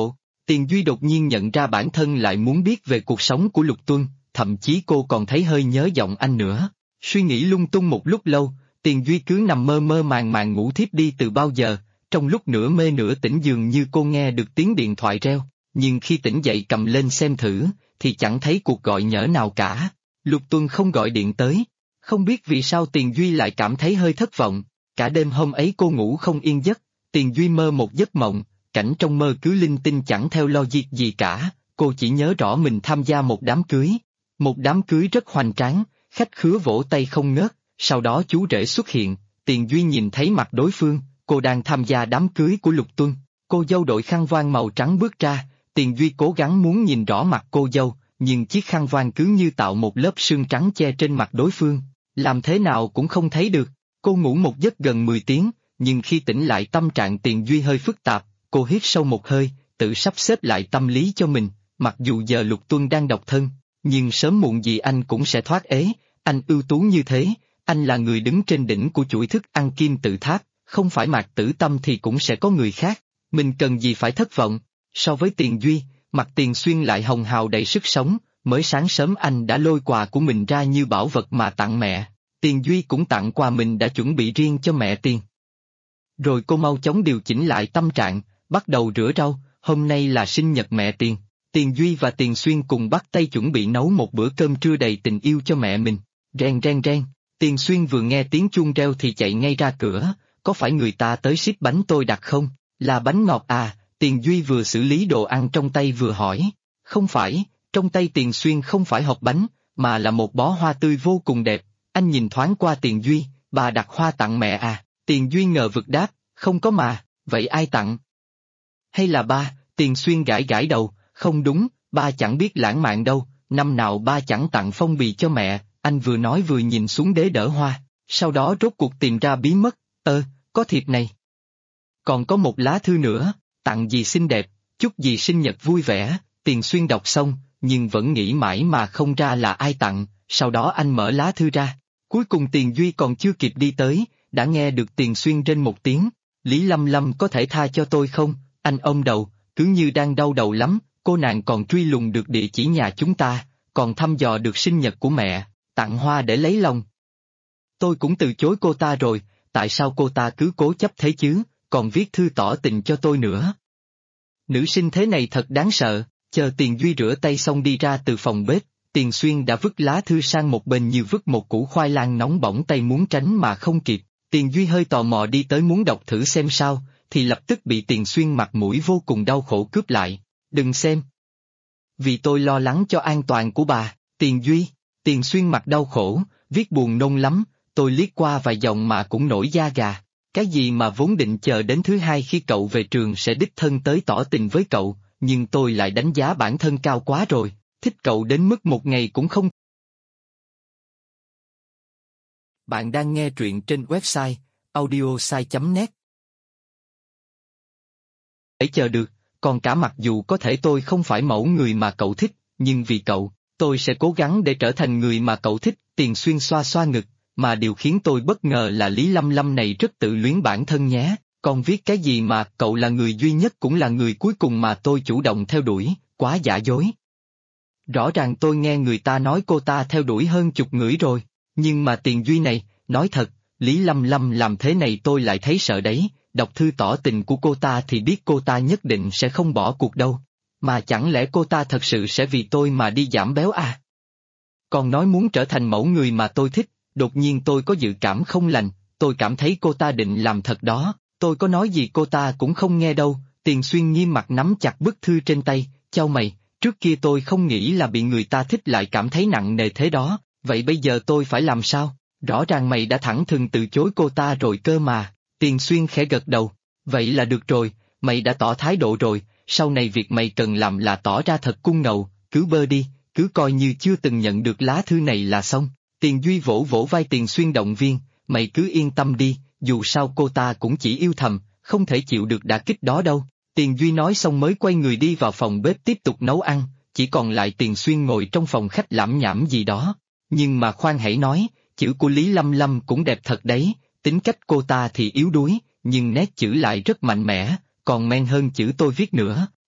Tiền Duy đột nhiên nhận ra bản thân lại muốn biết về cuộc sống của Lục Tuân, thậm chí cô còn thấy hơi nhớ giọng anh nữa. Suy nghĩ lung tung một lúc lâu, Tiền Duy cứ nằm mơ mơ màng màng ngủ thiếp đi từ bao giờ, trong lúc nửa mê nửa tỉnh dường như cô nghe được tiếng điện thoại reo, nhưng khi tỉnh dậy cầm lên xem thử, thì chẳng thấy cuộc gọi nhỡ nào cả. Lục Tuân không gọi điện tới. Không biết vì sao Tiền Duy lại cảm thấy hơi thất vọng, cả đêm hôm ấy cô ngủ không yên giấc, Tiền Duy mơ một giấc mộng, cảnh trong mơ cứ linh tinh chẳng theo logic gì cả, cô chỉ nhớ rõ mình tham gia một đám cưới. Một đám cưới rất hoành tráng, khách khứa vỗ tay không ngớt, sau đó chú rể xuất hiện, Tiền Duy nhìn thấy mặt đối phương, cô đang tham gia đám cưới của Lục Tuân, cô dâu đội khăn voan màu trắng bước ra, Tiền Duy cố gắng muốn nhìn rõ mặt cô dâu, nhưng chiếc khăn voan cứ như tạo một lớp sương trắng che trên mặt đối phương, làm thế nào cũng không thấy được. Cô ngủ một giấc gần 10 tiếng, nhưng khi tỉnh lại tâm trạng Tiền Duy hơi phức tạp, cô hít sâu một hơi, tự sắp xếp lại tâm lý cho mình, mặc dù giờ Lục Tuân đang độc thân, nhưng sớm muộn gì anh cũng sẽ thoát ế, anh ưu tú như thế, anh là người đứng trên đỉnh của chuỗi thức ăn kim tự tháp, không phải Mạc Tử Tâm thì cũng sẽ có người khác, mình cần gì phải thất vọng. So với Tiền Duy, mặt Tiền Xuyên lại hồng hào đầy sức sống, mới sáng sớm anh đã lôi quà của mình ra như bảo vật mà tặng mẹ, Tiền Duy cũng tặng quà mình đã chuẩn bị riêng cho mẹ Tiền. Rồi cô mau chóng điều chỉnh lại tâm trạng, bắt đầu rửa rau, hôm nay là sinh nhật mẹ Tiền. Tiền Duy và Tiền Xuyên cùng bắt tay chuẩn bị nấu một bữa cơm trưa đầy tình yêu cho mẹ mình. Reng reng reng, Tiền Xuyên vừa nghe tiếng chuông reo thì chạy ngay ra cửa, có phải người ta tới ship bánh tôi đặt không? Là bánh ngọt à? Tiền Duy vừa xử lý đồ ăn trong tay vừa hỏi. Không phải, trong tay Tiền Xuyên không phải hộp bánh, mà là một bó hoa tươi vô cùng đẹp. Anh nhìn thoáng qua Tiền Duy, bà đặt hoa tặng mẹ à? Tiền Duy ngờ vực đáp, không có mà, vậy ai tặng? Hay là ba? Tiền Xuyên gãi gãi đầu, không đúng, ba chẳng biết lãng mạn đâu, năm nào ba chẳng tặng phong bì cho mẹ, anh vừa nói vừa nhìn xuống đế đỡ hoa, sau đó rốt cuộc tìm ra bí mật, có thiệp này. Còn có một lá thư nữa, tặng gì xinh đẹp, chúc gì sinh nhật vui vẻ, Tiền Xuyên đọc xong, nhưng vẫn nghĩ mãi mà không ra là ai tặng, sau đó anh mở lá thư ra, cuối cùng Tiền Duy còn chưa kịp đi tới, đã nghe được Tiền Xuyên rên một tiếng, Lý Lâm Lâm có thể tha cho tôi không, anh ôm đầu, cứ như đang đau đầu lắm, cô nàng còn truy lùng được địa chỉ nhà chúng ta, còn thăm dò được sinh nhật của mẹ, tặng hoa để lấy lòng. Tôi cũng từ chối cô ta rồi, tại sao cô ta cứ cố chấp thế chứ, còn viết thư tỏ tình cho tôi nữa. Nữ sinh thế này thật đáng sợ, chờ Tiền Duy rửa tay xong đi ra từ phòng bếp, Tiền Xuyên đã vứt lá thư sang một bên như vứt một củ khoai lang nóng bỏng tay muốn tránh mà không kịp, Tiền Duy hơi tò mò đi tới muốn đọc thử xem sao, thì lập tức bị Tiền Xuyên mặt mũi vô cùng đau khổ cướp lại, đừng xem. Vì tôi lo lắng cho an toàn của bà, Tiền Duy, Tiền Xuyên mặt đau khổ, viết buồn nôn lắm, tôi liếc qua vài dòng mà cũng nổi da gà. Cái gì mà vốn định chờ đến thứ hai khi cậu về trường sẽ đích thân tới tỏ tình với cậu, nhưng tôi lại đánh giá bản thân cao quá rồi, thích cậu đến mức một ngày cũng không. Bạn đang nghe truyện trên website audiosai.net. Hãy chờ được, còn cả mặc dù có thể tôi không phải mẫu người mà cậu thích, nhưng vì cậu, tôi sẽ cố gắng để trở thành người mà cậu thích. Tiền Xuyên xoa xoa ngực, mà điều khiến tôi bất ngờ là Lý Lâm Lâm này rất tự luyến bản thân nhé, còn viết cái gì mà cậu là người duy nhất cũng là người cuối cùng mà tôi chủ động theo đuổi, quá giả dối. Rõ ràng tôi nghe người ta nói cô ta theo đuổi hơn chục người rồi, nhưng mà Tiền Duy này, nói thật, Lý Lâm Lâm làm thế này tôi lại thấy sợ đấy, đọc thư tỏ tình của cô ta thì biết cô ta nhất định sẽ không bỏ cuộc đâu, mà chẳng lẽ cô ta thật sự sẽ vì tôi mà đi giảm béo à? Còn nói muốn trở thành mẫu người mà tôi thích, đột nhiên tôi có dự cảm không lành, tôi cảm thấy cô ta định làm thật đó, tôi có nói gì cô ta cũng không nghe đâu. Tiền Xuyên nghiêm mặt nắm chặt bức thư trên tay, chau mày, trước kia tôi không nghĩ là bị người ta thích lại cảm thấy nặng nề thế đó, vậy bây giờ tôi phải làm sao? Rõ ràng mày đã thẳng thừng từ chối cô ta rồi cơ mà. Tiền Xuyên khẽ gật đầu, vậy là được rồi, mày đã tỏ thái độ rồi, sau này việc mày cần làm là tỏ ra thật cung ngầu, cứ bơ đi, cứ coi như chưa từng nhận được lá thư này là xong. Tiền Duy vỗ vỗ vai Tiền Xuyên động viên, mày cứ yên tâm đi, dù sao cô ta cũng chỉ yêu thầm, không thể chịu được đả kích đó đâu. Tiền Duy nói xong mới quay người đi vào phòng bếp tiếp tục nấu ăn, chỉ còn lại Tiền Xuyên ngồi trong phòng khách lảm nhảm gì đó. Nhưng mà khoan hãy nói, chữ của Lý Lâm Lâm cũng đẹp thật đấy, tính cách cô ta thì yếu đuối, nhưng nét chữ lại rất mạnh mẽ, còn men hơn chữ tôi viết nữa.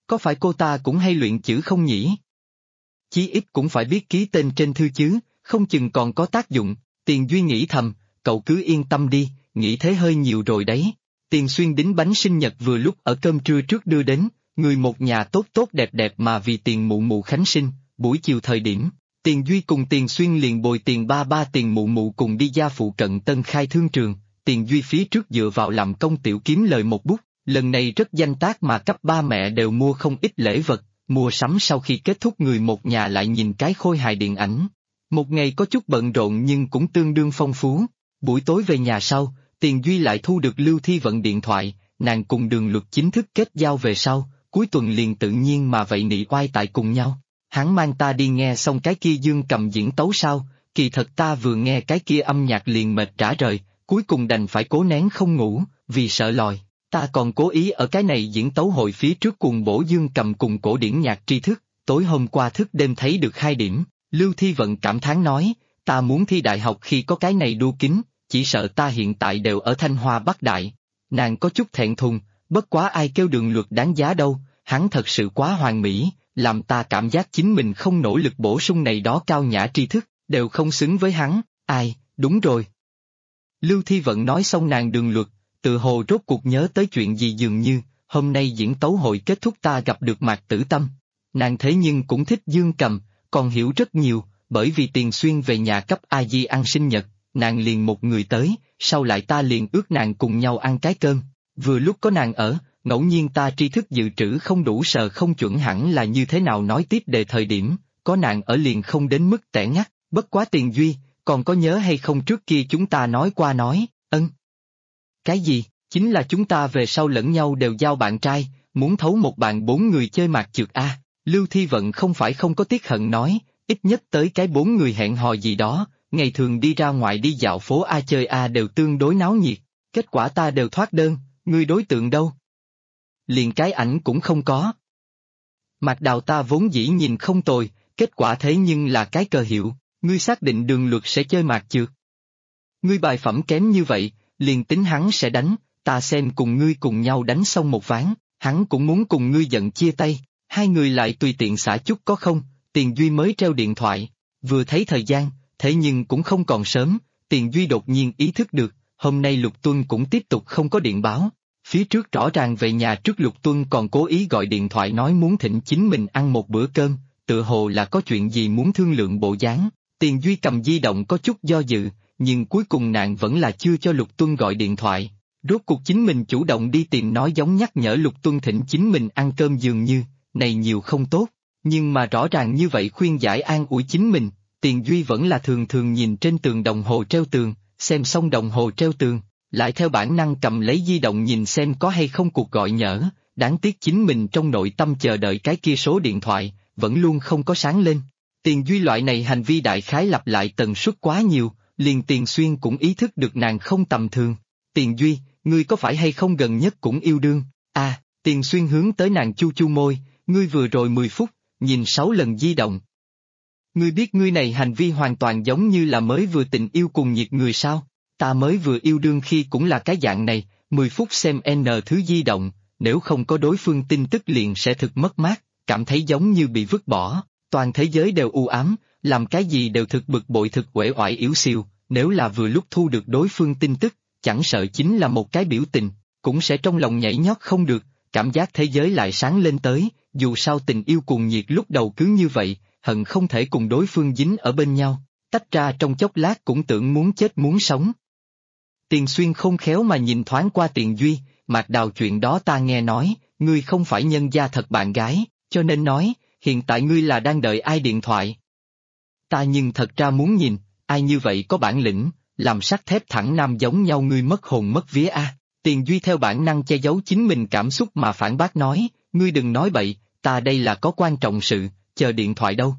Có phải cô ta cũng hay luyện chữ không nhỉ? Chí ít cũng phải biết ký tên trên thư chứ, không chừng còn có tác dụng. Tiền Duy nghĩ thầm, cậu cứ yên tâm đi, nghĩ thế hơi nhiều rồi đấy. Tiền Xuyên đính bánh sinh nhật vừa lúc ở cơm trưa trước đưa đến, người một nhà tốt tốt đẹp đẹp mà vì tiền mụ mụ khánh sinh, buổi chiều thời điểm. Tiền Duy cùng Tiền Xuyên liền bồi tiền ba tiền mụ mụ cùng đi gia phụ cận Tân Khai thương trường, Tiền Duy phía trước dựa vào làm công tiểu kiếm lời một bút, lần này rất danh tác mà cấp ba mẹ đều mua không ít lễ vật, mua sắm sau khi kết thúc người một nhà lại nhìn cái khôi hài điện ảnh. Một ngày có chút bận rộn nhưng cũng tương đương phong phú, buổi tối về nhà sau, Tiền Duy lại thu được Lưu Thi Vận điện thoại, nàng cùng Đường Luật chính thức kết giao về sau, cuối tuần liền tự nhiên mà vậy nị oai tại cùng nhau. Hắn mang ta đi nghe xong cái kia Dương Cầm diễn tấu sao, kỳ thật ta vừa nghe cái kia âm nhạc liền mệt rã rời, cuối cùng đành phải cố nén không ngủ, vì sợ lòi. Ta còn cố ý ở cái này diễn tấu hội phía trước cuồng bổ Dương Cầm cùng cổ điển nhạc tri thức, tối hôm qua thức đêm thấy được 2 điểm, Lưu Thi Vận cảm thán nói, ta muốn thi đại học khi có cái này đua kính, chỉ sợ ta hiện tại đều ở Thanh Hoa Bắc Đại. Nàng có chút thẹn thùng, bất quá ai kêu Đường Luật đáng giá đâu, hắn thật sự quá hoàn mỹ, làm ta cảm giác chính mình không nỗ lực bổ sung này đó cao nhã tri thức, đều không xứng với hắn, ai, đúng rồi. Lưu Thi Vận nói xong nàng Đường Luật, tự hồ rốt cuộc nhớ tới chuyện gì dường như, hôm nay diễn tấu hội kết thúc ta gặp được Mạc Tử Tâm. Nàng thế nhưng cũng thích Dương Cầm, còn hiểu rất nhiều, bởi vì Tiền Xuyên về nhà cấp A Di ăn sinh nhật, nàng liền một người tới, sau lại ta liền ước nàng cùng nhau ăn cái cơm, vừa lúc có nàng ở, ngẫu nhiên ta tri thức dự trữ không đủ sờ không chuẩn hẳn là như thế nào nói tiếp đề thời điểm, có nàng ở liền không đến mức tẻ ngắt, bất quá Tiền Duy, còn có nhớ hay không trước kia chúng ta nói qua nói, Cái gì, chính là chúng ta về sau lẫn nhau đều giao bạn trai, muốn thấu một bạn 4 người chơi mạc trượt a. Lưu Thi Vận không phải không có tiếc hận nói, ít nhất tới cái 4 người hẹn hò gì đó, ngày thường đi ra ngoài đi dạo phố A chơi A đều tương đối náo nhiệt, kết quả ta đều thoát đơn, ngươi đối tượng đâu? Liền cái ảnh cũng không có. Mạc Đào ta vốn dĩ nhìn không tồi, kết quả thế nhưng là cái cờ hiệu, ngươi xác định Đường Luật sẽ chơi mạc trượt. Ngươi bài phẩm kém như vậy, liền tính hắn sẽ đánh, ta xem cùng ngươi cùng nhau đánh xong một ván, hắn cũng muốn cùng ngươi giận chia tay, 2 người lại tùy tiện xả chút có không, Tiền Duy mới treo điện thoại, vừa thấy thời gian, thế nhưng cũng không còn sớm, Tiền Duy đột nhiên ý thức được, hôm nay Lục Tuân cũng tiếp tục không có điện báo, phía trước rõ ràng về nhà trước Lục Tuân còn cố ý gọi điện thoại nói muốn thỉnh chính mình ăn một bữa cơm, tựa hồ là có chuyện gì muốn thương lượng bộ dáng, Tiền Duy cầm di động có chút do dự, nhưng cuối cùng nàng vẫn là chưa cho Lục Tuân gọi điện thoại, rốt cuộc chính mình chủ động đi tìm nói giống nhắc nhở Lục Tuân thỉnh chính mình ăn cơm dường như, này nhiều không tốt, nhưng mà rõ ràng như vậy khuyên giải an ủi chính mình, Tiền Duy vẫn là thường thường nhìn trên tường đồng hồ treo tường, xem xong đồng hồ treo tường, lại theo bản năng cầm lấy di động nhìn xem có hay không cuộc gọi nhỡ, đáng tiếc chính mình trong nội tâm chờ đợi cái kia số điện thoại, vẫn luôn không có sáng lên. Tiền Duy loại này hành vi đại khái lặp lại tần suất quá nhiều, liền Tiền Xuyên cũng ý thức được nàng không tầm thường. Tiền Duy, ngươi có phải hay không gần nhất cũng yêu đương? Tiền Xuyên hướng tới nàng chu chu môi, ngươi vừa rồi 10 phút, nhìn 6 lần di động. Ngươi biết ngươi này hành vi hoàn toàn giống như là mới vừa tình yêu cùng nhiệt người sao? Ta mới vừa yêu đương khi cũng là cái dạng này, 10 phút xem n thứ di động, nếu không có đối phương tin tức liền sẽ thực mất mát, cảm thấy giống như bị vứt bỏ, toàn thế giới đều u ám, làm cái gì đều thực bực bội thực uể oải yếu xìu, nếu là vừa lúc thu được đối phương tin tức, chẳng sợ chính là một cái biểu tình, cũng sẽ trong lòng nhảy nhót không được, cảm giác thế giới lại sáng lên tới, dù sao tình yêu cuồng nhiệt lúc đầu cứ như vậy, hận không thể cùng đối phương dính ở bên nhau, tách ra trong chốc lát cũng tưởng muốn chết muốn sống. Tiền Xuyên không khéo mà nhìn thoáng qua Tiền Duy, Mạc Đào chuyện đó ta nghe nói, ngươi không phải nhân gia thật bạn gái, cho nên nói, hiện tại ngươi là đang đợi ai điện thoại. Ta nhưng thật ra muốn nhìn, ai như vậy có bản lĩnh, làm sắt thép thẳng nam giống nhau ngươi mất hồn mất vía a. Tiền Duy theo bản năng che giấu chính mình cảm xúc mà phản bác nói, ngươi đừng nói bậy, ta đây là có quan trọng sự, chờ điện thoại đâu.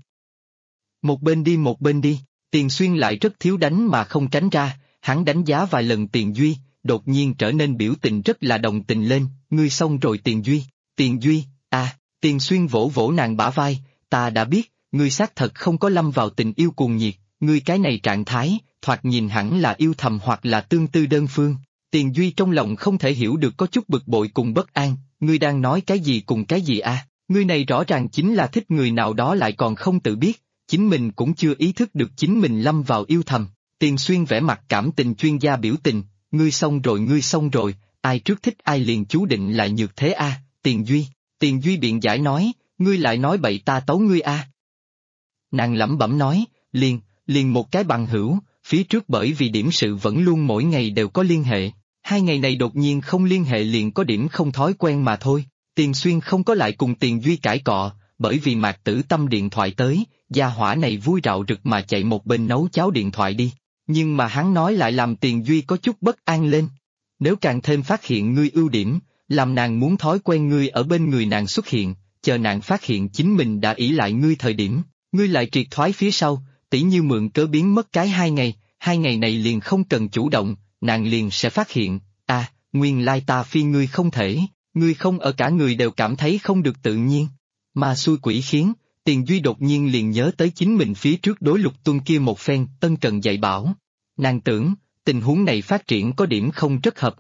Một bên đi, Tiền Xuyên lại rất thiếu đánh mà không tránh ra, hắn đánh giá vài lần Tiền Duy, đột nhiên trở nên biểu tình rất là đồng tình lên, ngươi xong rồi Tiền Duy, Tiền Xuyên vỗ vỗ nàng bả vai, ta đã biết, ngươi xác thật không có lâm vào tình yêu cuồng nhiệt, ngươi cái này trạng thái, thoạt nhìn hẳn là yêu thầm hoặc là tương tư đơn phương. Tiền Duy trong lòng không thể hiểu được có chút bực bội cùng bất an, ngươi đang nói cái gì cùng cái gì a? Người này rõ ràng chính là thích người nào đó lại còn không tự biết, chính mình cũng chưa ý thức được chính mình lâm vào yêu thầm. Tiền Xuyên vẽ mặt cảm tình chuyên gia biểu tình, ngươi xong rồi, ai trước thích ai liền chú định lại nhược thế a. Tiền Duy biện giải nói, ngươi lại nói bậy ta tấu ngươi a. Nàng lẩm bẩm nói, liền một cái bằng hữu, phía trước bởi vì điểm sự vẫn luôn mỗi ngày đều có liên hệ, 2 ngày này đột nhiên không liên hệ liền có điểm không thói quen mà thôi. Tiền Xuyên không có lại cùng Tiền Duy cãi cọ, bởi vì Mạc Tử Tâm điện thoại tới, gia hỏa này vui rạo rực mà chạy một bên nấu cháo điện thoại đi. Nhưng mà hắn nói lại làm Tiền Duy có chút bất an lên. Nếu càng thêm phát hiện ngươi ưu điểm, làm nàng muốn thói quen ngươi ở bên người nàng xuất hiện, chờ nàng phát hiện chính mình đã ỷ lại ngươi thời điểm, ngươi lại triệt thoái phía sau, tỉ như mượn cớ biến mất cái 2 ngày này liền không cần chủ động, nàng liền sẽ phát hiện, nguyên lai ta phi ngươi không thể, ngươi không ở cả người đều cảm thấy không được tự nhiên. Mà xui quỷ khiến, Tiền Duy đột nhiên liền nhớ tới chính mình phía trước đối Lục Tuân kia một phen tân cần dạy bảo. Nàng tưởng, tình huống này phát triển có điểm không rất hợp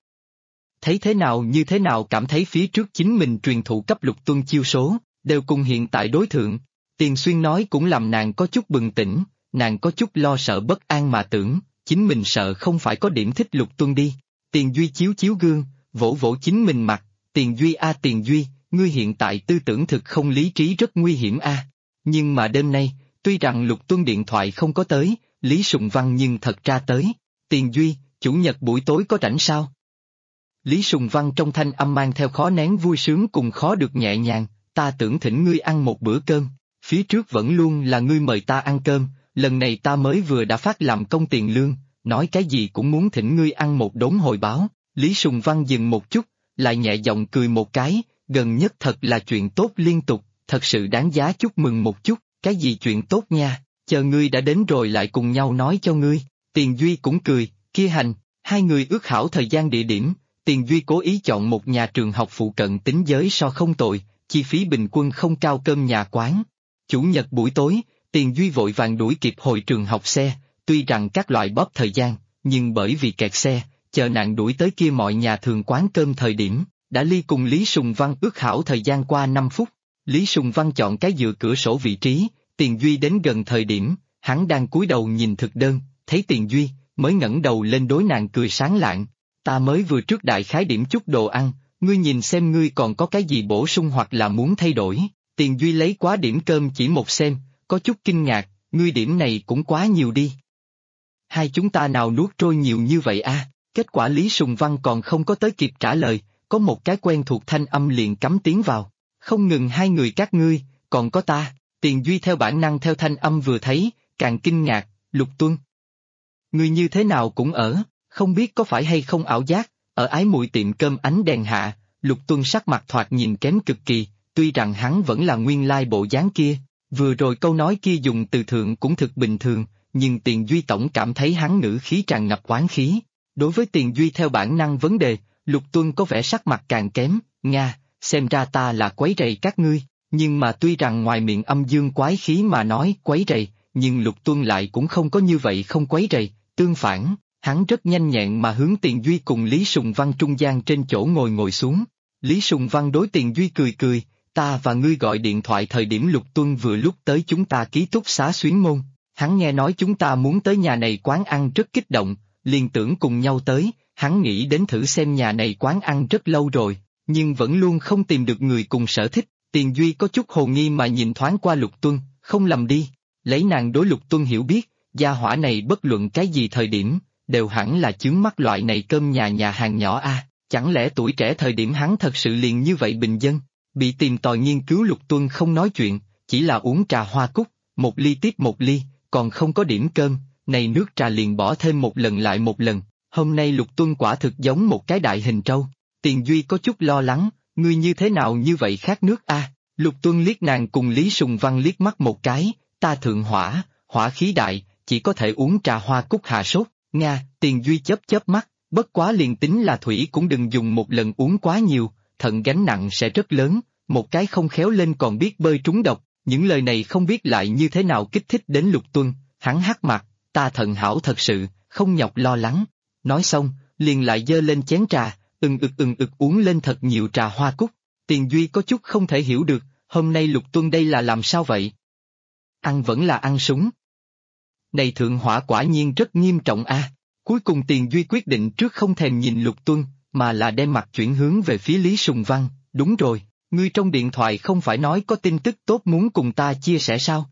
Thấy thế nào như thế nào cảm thấy phía trước chính mình truyền thụ cấp Lục Tuân chiêu số, đều cùng hiện tại đối thượng. Tiền Xuyên nói cũng làm nàng có chút bừng tỉnh, nàng có chút lo sợ bất an mà tưởng, chính mình sợ không phải có điểm thích Lục Tuân đi. Tiền Duy chiếu gương, vỗ vỗ chính mình mặt, Tiền Duy, ngươi hiện tại tư tưởng thực không lý trí rất nguy hiểm Nhưng mà đêm nay, tuy rằng Lục Tuân điện thoại không có tới, Lý Sùng Văn nhưng thật ra tới. Tiền Duy, chủ nhật buổi tối có rảnh sao? Lý Sùng Văn trong thanh âm mang theo khó nén vui sướng cùng khó được nhẹ nhàng, ta tưởng thỉnh ngươi ăn một bữa cơm, phía trước vẫn luôn là ngươi mời ta ăn cơm, lần này ta mới vừa đã phát làm công tiền lương, nói cái gì cũng muốn thỉnh ngươi ăn một đốn hồi báo. Lý Sùng Văn dừng một chút, lại nhẹ giọng cười một cái, gần nhất thật là chuyện tốt liên tục, thật sự đáng giá chúc mừng một chút, cái gì chuyện tốt nha, chờ ngươi đã đến rồi lại cùng nhau nói cho ngươi. Tiền Duy cũng cười, kia hành, 2 người ước hảo thời gian địa điểm, Tiền Duy cố ý chọn một nhà trường học phụ cận tính giới so không tồi, chi phí bình quân không cao cơm nhà quán. Chủ nhật buổi tối, Tiền Duy vội vàng đuổi kịp hồi trường học xe, tuy rằng các loại bóp thời gian, nhưng bởi vì kẹt xe, chờ nạn đuổi tới kia mọi nhà thường quán cơm thời điểm, đã ly cùng Lý Sùng Văn ước hảo thời gian qua 5 phút. Lý Sùng Văn chọn cái dựa cửa sổ vị trí, Tiền Duy đến gần thời điểm, hắn đang cúi đầu nhìn thực đơn, thấy Tiền Duy, mới ngẩng đầu lên đối nàng cười sáng lạng. Ta mới vừa trước đại khái điểm chút đồ ăn, ngươi nhìn xem ngươi còn có cái gì bổ sung hoặc là muốn thay đổi. Tiền Duy lấy quá điểm cơm chỉ một xem, có chút kinh ngạc, ngươi điểm này cũng quá nhiều đi. Hai chúng ta nào nuốt trôi nhiều như vậy Kết quả Lý Sùng Văn còn không có tới kịp trả lời, có một cái quen thuộc thanh âm liền cắm tiếng vào. Không ngừng 2 người các ngươi, còn có ta. Tiền Duy theo bản năng theo thanh âm vừa thấy, càng kinh ngạc, Lục Tuân. Ngươi như thế nào cũng ở, không biết có phải hay không ảo giác, ở ái muội tiệm cơm ánh đèn hạ, Lục Tuân sắc mặt thoạt nhìn kém cực kỳ, tuy rằng hắn vẫn là nguyên lai bộ dáng kia, vừa rồi câu nói kia dùng từ thượng cũng thực bình thường, nhưng Tiền Duy tổng cảm thấy hắn ngữ khí tràn ngập oán khí. Đối với Tiền Duy theo bản năng vấn đề, Lục Tuân có vẻ sắc mặt càng kém, Nga, xem ra ta là quấy rầy các ngươi, nhưng mà tuy rằng ngoài miệng âm dương quái khí mà nói quấy rầy, nhưng Lục Tuân lại cũng không có như vậy không quấy rầy, tương phản, hắn rất nhanh nhẹn mà hướng Tiền Duy cùng Lý Sùng Văn trung gian trên chỗ ngồi xuống. Lý Sùng Văn đối Tiền Duy cười, ta và ngươi gọi điện thoại thời điểm Lục Tuân vừa lúc tới chúng ta ký túc xá Xuyến Môn, hắn nghe nói chúng ta muốn tới nhà này quán ăn rất kích động, liền tưởng cùng nhau tới, hắn nghĩ đến thử xem nhà này quán ăn rất lâu rồi, nhưng vẫn luôn không tìm được người cùng sở thích. Tiền Duy có chút hồ nghi mà nhìn thoáng qua Lục Tuân, không lầm đi, lấy nàng đối Lục Tuân hiểu biết, gia hỏa này bất luận cái gì thời điểm, đều hẳn là chướng mắt loại này cơm nhà hàng nhỏ chẳng lẽ tuổi trẻ thời điểm hắn thật sự liền như vậy bình dân, bị tìm tòi nghiên cứu. Lục Tuân không nói chuyện, chỉ là uống trà hoa cúc, một ly tiếp một ly, còn không có điểm cơm, này nước trà liền bỏ thêm một lần lại một lần, hôm nay Lục Tuân quả thực giống một cái đại hình trâu. Tiền Duy có chút lo lắng, ngươi như thế nào như vậy khát nước Lục Tuân liếc nàng cùng Lý Sùng Văn liếc mắt một cái, ta thượng hỏa khí đại, chỉ có thể uống trà hoa cúc hạ sốt, Nga. Tiền Duy chớp mắt, bất quá liền tính là thủy cũng đừng dùng một lần uống quá nhiều, thận gánh nặng sẽ rất lớn, một cái không khéo lên còn biết bơi trúng độc. Những lời này không biết lại như thế nào kích thích đến Lục Tuân, hắn hắc mặt, ta thận hảo thật sự, không nhọc lo lắng. Nói xong, liền lại giơ lên chén trà, ực uống lên thật nhiều trà hoa cúc. Tiền Duy có chút không thể hiểu được, hôm nay Lục Tuân đây là làm sao vậy? Ăn vẫn là ăn súng. Này thượng hỏa quả nhiên rất nghiêm trọng a. Cuối cùng Tiền Duy quyết định trước không thèm nhìn Lục Tuân, mà là đem mặt chuyển hướng về phía Lý Sùng Văn, đúng rồi, ngươi trong điện thoại không phải nói có tin tức tốt muốn cùng ta chia sẻ sao?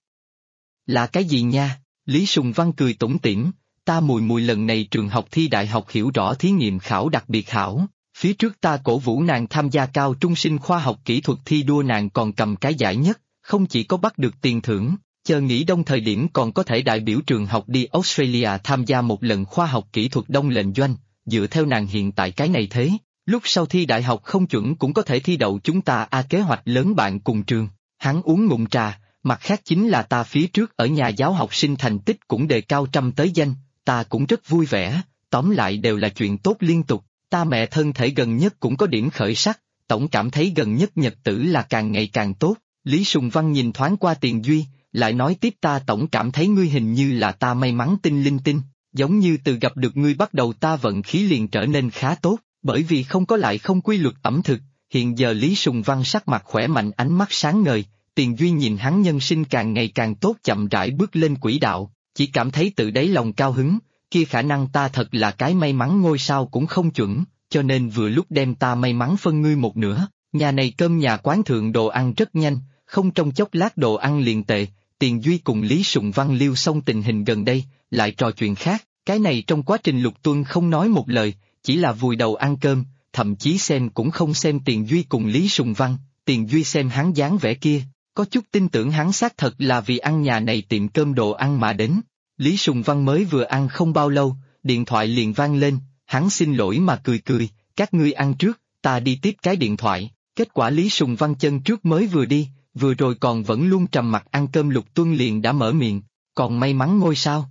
Là cái gì nha? Lý Sùng Văn cười tủm tỉm, ta mùi lần này trường học thi đại học hiểu rõ thí nghiệm khảo đặc biệt hảo, phía trước ta cổ vũ nàng tham gia cao trung sinh khoa học kỹ thuật thi đua nàng còn cầm cái giải nhất, không chỉ có bắt được tiền thưởng, chờ nghỉ đông thời điểm còn có thể đại biểu trường học đi Australia tham gia một lần khoa học kỹ thuật đông lệnh doanh, dựa theo nàng hiện tại cái này thế, lúc sau thi đại học không chuẩn cũng có thể thi đậu chúng ta kế hoạch lớn bạn cùng trường. Hắn uống ngụm trà, mặt khác chính là ta phía trước ở nhà giáo học sinh thành tích cũng đề cao trăm tới danh, ta cũng rất vui vẻ, tóm lại đều là chuyện tốt liên tục, ta mẹ thân thể gần nhất cũng có điểm khởi sắc, tổng cảm thấy gần nhất nhật tử là càng ngày càng tốt. Lý Sùng Văn nhìn thoáng qua Tiền Duy, lại nói tiếp ta tổng cảm thấy ngươi hình như là ta may mắn tinh linh tinh, giống như từ gặp được ngươi bắt đầu ta vận khí liền trở nên khá tốt, bởi vì không có lại không quy luật ẩm thực, hiện giờ Lý Sùng Văn sắc mặt khỏe mạnh ánh mắt sáng ngời, Tiền Duy nhìn hắn nhân sinh càng ngày càng tốt chậm rãi bước lên quỹ đạo, chỉ cảm thấy tự đáy lòng cao hứng, kia khả năng ta thật là cái may mắn ngôi sao cũng không chuẩn, cho nên vừa lúc đem ta may mắn phân ngươi một nửa, nhà này cơm nhà quán thượng đồ ăn rất nhanh, không trong chốc lát đồ ăn liền tệ. Tiền Duy cùng Lý Sùng Văn liêu xong tình hình gần đây, lại trò chuyện khác, cái này trong quá trình Lục Tuân không nói một lời, chỉ là vùi đầu ăn cơm, thậm chí xem cũng không xem Tiền Duy cùng Lý Sùng Văn, Tiền Duy xem hắn dáng vẻ kia, có chút tin tưởng hắn xác thật là vì ăn nhà này tiệm cơm đồ ăn mà đến. Lý Sùng Văn mới vừa ăn không bao lâu, điện thoại liền vang lên, hắn xin lỗi mà cười, các ngươi ăn trước, ta đi tiếp cái điện thoại, kết quả Lý Sùng Văn chân trước mới vừa đi. Vừa rồi còn vẫn luôn trầm mặc ăn cơm Lục Tuân liền đã mở miệng, còn may mắn ngôi sao.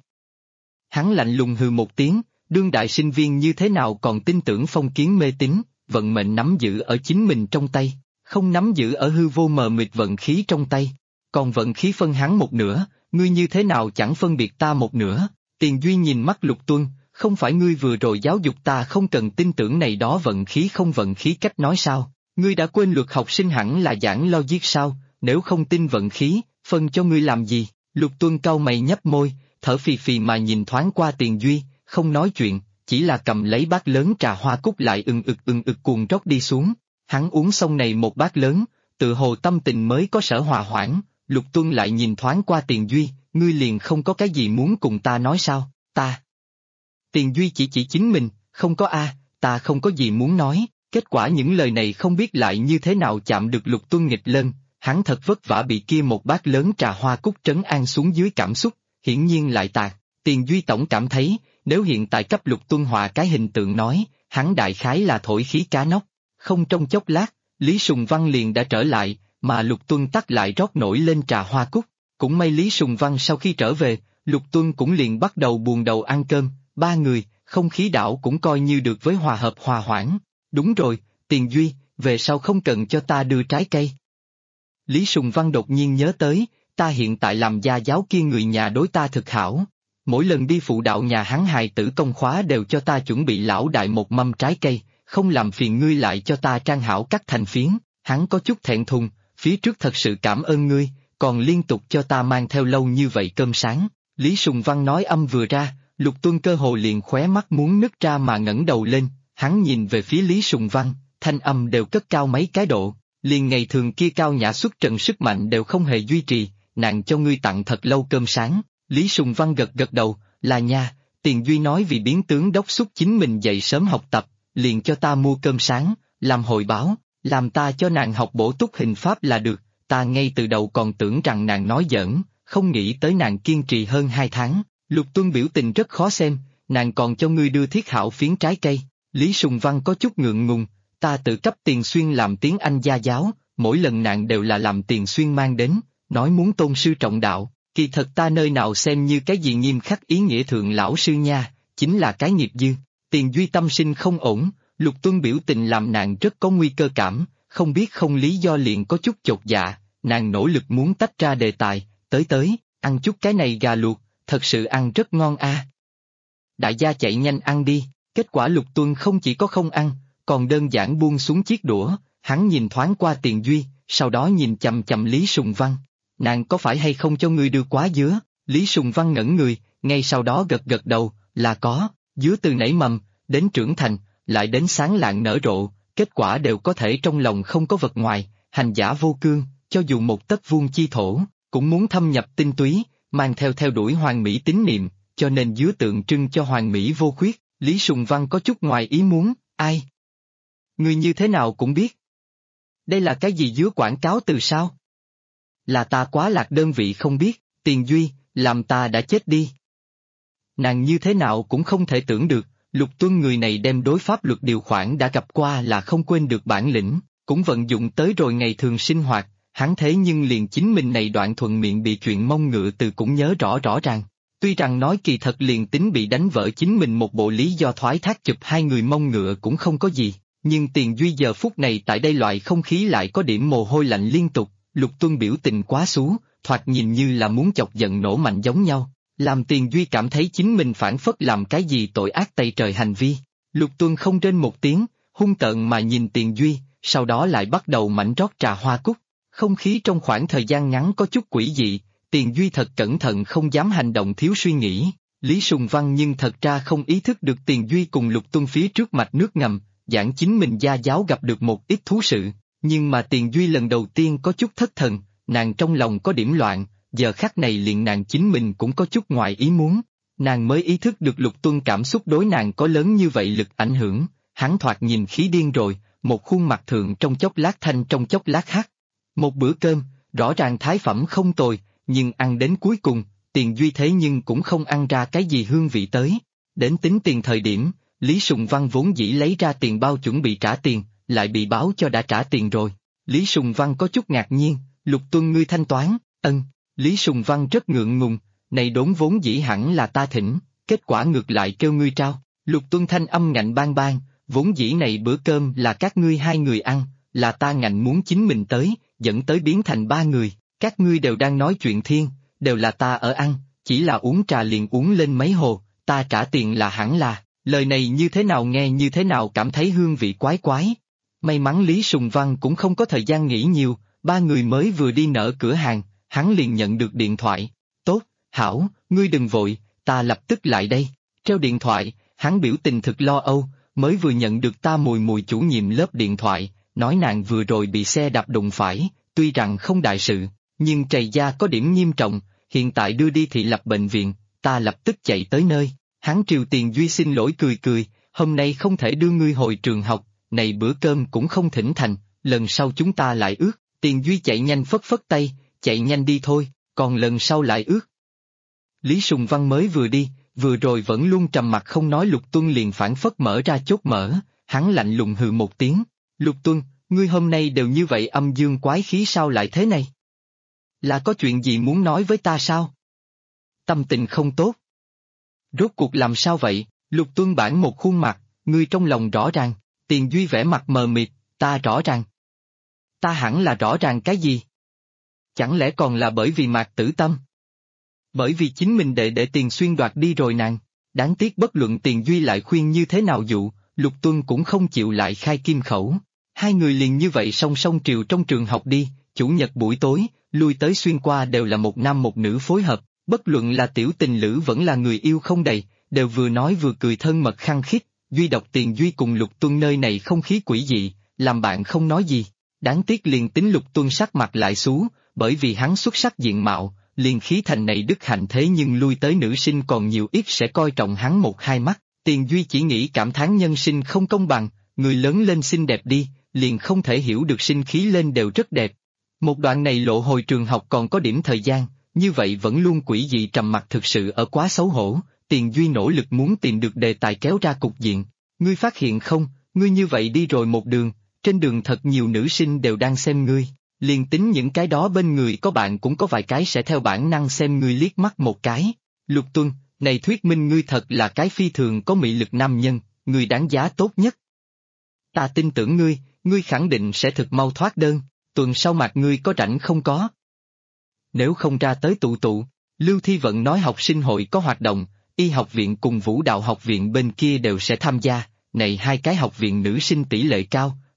Hắn lạnh lùng hừ một tiếng, đương đại sinh viên như thế nào còn tin tưởng phong kiến mê tín, vận mệnh nắm giữ ở chính mình trong tay, không nắm giữ ở hư vô mờ mịt vận khí trong tay, còn vận khí phân hắn một nửa, ngươi như thế nào chẳng phân biệt ta một nửa. Tiền Duy nhìn mắt Lục Tuân, không phải ngươi vừa rồi giáo dục ta không cần tin tưởng này đó vận khí không vận khí cách nói sao, ngươi đã quên luật học sinh hẳn là giảng logic sao? Nếu không tin vận khí, phân cho ngươi làm gì? Lục Tuân cau mày nhấp môi, thở phì phì mà nhìn thoáng qua Tiền Duy, không nói chuyện, chỉ là cầm lấy bát lớn trà hoa cúc lại ừng ực cuồng rót đi xuống. Hắn uống xong này một bát lớn, tự hồ tâm tình mới có sở hòa hoãn. Lục Tuân lại nhìn thoáng qua Tiền Duy, ngươi liền không có cái gì muốn cùng ta nói sao? Ta. Tiền Duy chỉ chính mình, không có ta không có gì muốn nói. Kết quả những lời này không biết lại như thế nào chạm được Lục Tuân nghịch lên. Hắn thật vất vả bị kia một bát lớn trà hoa cúc trấn an xuống dưới cảm xúc, hiển nhiên lại tạc. Tiền Duy tổng cảm thấy, nếu hiện tại cấp Lục Tuân họa cái hình tượng nói, hắn đại khái là thổi khí cá nóc. Không trong chốc lát, Lý Sùng Văn liền đã trở lại, mà Lục Tuân tắt lại rót nổi lên trà hoa cúc. Cũng may Lý Sùng Văn sau khi trở về, Lục Tuân cũng liền bắt đầu buồn đầu ăn cơm, ba người, không khí đảo cũng coi như được với hòa hợp hòa hoãn. Đúng rồi, Tiền Duy, về sau không cần cho ta đưa trái cây. Lý Sùng Văn đột nhiên nhớ tới, ta hiện tại làm gia giáo kia người nhà đối ta thực hảo. Mỗi lần đi phụ đạo nhà hắn hài tử công khóa đều cho ta chuẩn bị lão đại một mâm trái cây, không làm phiền ngươi lại cho ta trang hảo cắt thành phiến. Hắn có chút thẹn thùng, phía trước thật sự cảm ơn ngươi, còn liên tục cho ta mang theo lâu như vậy cơm sáng. Lý Sùng Văn nói âm vừa ra, Lục Tuân cơ hồ liền khóe mắt muốn nứt ra mà ngẩng đầu lên, hắn nhìn về phía Lý Sùng Văn, thanh âm đều cất cao mấy cái độ. Liền ngày thường kia cao nhã xuất trần sức mạnh đều không hề duy trì, nàng cho ngươi tặng thật lâu cơm sáng. Lý Sùng Văn gật đầu, là nha, Tiền Duy nói vì biến tướng đốc xúc chính mình dậy sớm học tập, liền cho ta mua cơm sáng, làm hồi báo, làm ta cho nàng học bổ túc hình pháp là được, ta ngay từ đầu còn tưởng rằng nàng nói giỡn, không nghĩ tới nàng kiên trì hơn 2 tháng. Lục Tuân biểu tình rất khó xem, nàng còn cho ngươi đưa thiết hảo phiến trái cây. Lý Sùng Văn có chút ngượng ngùng, ta tự cấp Tiền Xuyên làm tiếng Anh gia giáo, mỗi lần nàng đều là làm Tiền Xuyên mang đến, nói muốn tôn sư trọng đạo, kỳ thật ta nơi nào xem như cái gì nghiêm khắc ý nghĩa thượng lão sư nha, chính là cái nghiệp dư. Tiền Duy tâm sinh không ổn, Lục Tuân biểu tình làm nàng rất có nguy cơ cảm, không biết không lý do liền có chút chột dạ, nàng nỗ lực muốn tách ra đề tài, tới, ăn chút cái này gà luộc, thật sự ăn rất ngon a. Đại gia chạy nhanh ăn đi, kết quả Lục Tuân không chỉ có không ăn, còn đơn giản buông xuống chiếc đũa, hắn nhìn thoáng qua Tiền Duy, sau đó nhìn chằm chằm Lý Sùng Văn. Nàng có phải hay không cho ngươi đưa quá dứa? Lý Sùng Văn ngẩn người, ngay sau đó gật gật đầu, là có, dứa từ nảy mầm, đến trưởng thành, lại đến sáng lạng nở rộ, kết quả đều có thể trong lòng không có vật ngoài, hành giả vô cương, cho dù một tấc vuông chi thổ, cũng muốn thâm nhập tinh túy, mang theo đuổi hoàn mỹ tín niệm, cho nên dứa tượng trưng cho hoàn mỹ vô khuyết. Lý Sùng Văn có chút ngoài ý muốn, ai? Ngươi như thế nào cũng biết. Đây là cái gì dứa quảng cáo từ sao? Là ta quá lạc đơn vị không biết, Tiền Duy, làm ta đã chết đi. Nàng như thế nào cũng không thể tưởng được, Lục Tuân người này đem đối pháp luật điều khoản đã gặp qua là không quên được bản lĩnh, cũng vận dụng tới rồi ngày thường sinh hoạt, hắn thế nhưng liền chính mình này đoạn thuận miệng bị chuyện mông ngựa từ cũng nhớ rõ rõ ràng. Tuy rằng nói kỳ thật liền tính bị đánh vỡ chính mình một bộ lý do thoái thác chụp hai người mông ngựa cũng không có gì, nhưng Tiền Duy giờ phút này tại đây loại không khí lại có điểm mồ hôi lạnh liên tục, Lục Tuân biểu tình quá xú, thoạt nhìn như là muốn chọc giận nổ mạnh giống nhau, làm Tiền Duy cảm thấy chính mình phản phất làm cái gì tội ác tày trời hành vi. Lục Tuân không rên một tiếng, hung tợn mà nhìn Tiền Duy, sau đó lại bắt đầu mảnh rót trà hoa cúc, không khí trong khoảng thời gian ngắn có chút quỷ dị. Tiền Duy thật cẩn thận không dám hành động thiếu suy nghĩ, Lý Sùng Văn nhưng thật ra không ý thức được Tiền Duy cùng Lục Tuân phía trước mạch nước ngầm, giảng chính mình gia giáo gặp được một ít thú sự, nhưng mà Tiền Duy lần đầu tiên có chút thất thần, nàng trong lòng có điểm loạn, giờ khắc này liền nàng chính mình cũng có chút ngoài ý muốn, nàng mới ý thức được Lục Tuân cảm xúc đối nàng có lớn như vậy lực ảnh hưởng, hắn thoạt nhìn khí điên rồi, một khuôn mặt thượng trong chốc lát thanh trong chốc lát hắc. Một bữa cơm, rõ ràng thái phẩm không tồi, nhưng ăn đến cuối cùng, Tiền Duy thế nhưng cũng không ăn ra cái gì hương vị tới. Đến tính tiền thời điểm, Lý Sùng Văn vốn dĩ lấy ra tiền bao chuẩn bị trả tiền, lại bị báo cho đã trả tiền rồi. Lý Sùng Văn có chút ngạc nhiên, Lục Tuân ngươi thanh toán, ân. Lý Sùng Văn rất ngượng ngùng, này đốn vốn dĩ hẳn là ta thỉnh, kết quả ngược lại kêu ngươi trao. Lục Tuân thanh âm ngạnh bang bang, vốn dĩ này bữa cơm là các ngươi hai người ăn, là ta ngạnh muốn chính mình tới, dẫn tới biến thành ba người. Các ngươi đều đang nói chuyện thiên, đều là ta ở ăn, chỉ là uống trà liền uống lên mấy hồ, ta trả tiền là hẳn là, lời này như thế nào nghe như thế nào cảm thấy hương vị quái quái. May mắn Lý Sùng Văn cũng không có thời gian nghĩ nhiều, ba người mới vừa đi nở cửa hàng, hắn liền nhận được điện thoại. Tốt, hảo, ngươi đừng vội, ta lập tức lại đây. Treo điện thoại, hắn biểu tình thực lo âu, mới vừa nhận được ta mùi mùi chủ nhiệm lớp điện thoại, nói nàng vừa rồi bị xe đạp đụng phải, tuy rằng không đại sự. Nhưng trầy da có điểm nghiêm trọng, hiện tại đưa đi thị lập bệnh viện, ta lập tức chạy tới nơi. Hắn triều Tiền Duy xin lỗi cười cười, hôm nay không thể đưa ngươi hồi trường học, này bữa cơm cũng không thỉnh thành, lần sau chúng ta lại ước. Tiền Duy chạy nhanh phất phất tay, chạy nhanh đi thôi, còn lần sau lại ước. Lý Sùng Văn mới vừa đi, vừa rồi vẫn luôn trầm mặc không nói. Lục Tuân liền phản phất mở ra chốt mở, hắn lạnh lùng hừ một tiếng. Lục Tuân, ngươi hôm nay đều như vậy âm dương quái khí sao lại thế này? Là có chuyện gì muốn nói với ta sao? Tâm tình không tốt. Rốt cuộc làm sao vậy? Lục Tuân bản một khuôn mặt, ngươi trong lòng rõ ràng. Tiền Duy vẻ mặt mờ mịt, ta rõ ràng. Ta hẳn là rõ ràng cái gì? Chẳng lẽ còn là bởi vì Mạc Tử Tâm? Bởi vì chính mình để Tiền Xuyên đoạt đi rồi nàng. Đáng tiếc bất luận Tiền Duy lại khuyên như thế nào dụ, Lục Tuân cũng không chịu lại khai kim khẩu. Hai người liền như vậy song song triều trong trường học đi, chủ nhật buổi tối, lui tới xuyên qua đều là một nam một nữ phối hợp, bất luận là tiểu tình lữ vẫn là người yêu không đầy, đều vừa nói vừa cười thân mật khăng khít, duy độc Tiền Duy cùng Lục Tuân nơi này không khí quỷ dị, làm bạn không nói gì. Đáng tiếc liền tính Lục Tuân sắc mặt lại xú, bởi vì hắn xuất sắc diện mạo, liền khí thành này đức hạnh thế nhưng lui tới nữ sinh còn nhiều ít sẽ coi trọng hắn một hai mắt. Tiền Duy chỉ nghĩ cảm thán nhân sinh không công bằng, người lớn lên xinh đẹp đi, liền không thể hiểu được sinh khí lên đều rất đẹp. Một đoạn này lộ hồi trường học còn có điểm thời gian, như vậy vẫn luôn quỷ dị trầm mặc thực sự ở quá xấu hổ. Tiền Duy nỗ lực muốn tìm được đề tài kéo ra cục diện. Ngươi phát hiện không, ngươi như vậy đi rồi một đường, trên đường thật nhiều nữ sinh đều đang xem ngươi, liền tính những cái đó bên người có bạn cũng có vài cái sẽ theo bản năng xem ngươi liếc mắt một cái. Lục Tuân, này thuyết minh ngươi thật là cái phi thường có mị lực nam nhân, ngươi đáng giá tốt nhất. Ta tin tưởng ngươi, ngươi khẳng định sẽ thực mau thoát đơn, tuần sau mặt ngươi có rảnh không có? Nếu không ra tới tụ, Lưu Thi Vận nói học sinh hội có hoạt động, y học viện cùng vũ đạo học viện bên kia đều sẽ tham gia, này hai cái học viện nữ sinh tỷ lệ cao,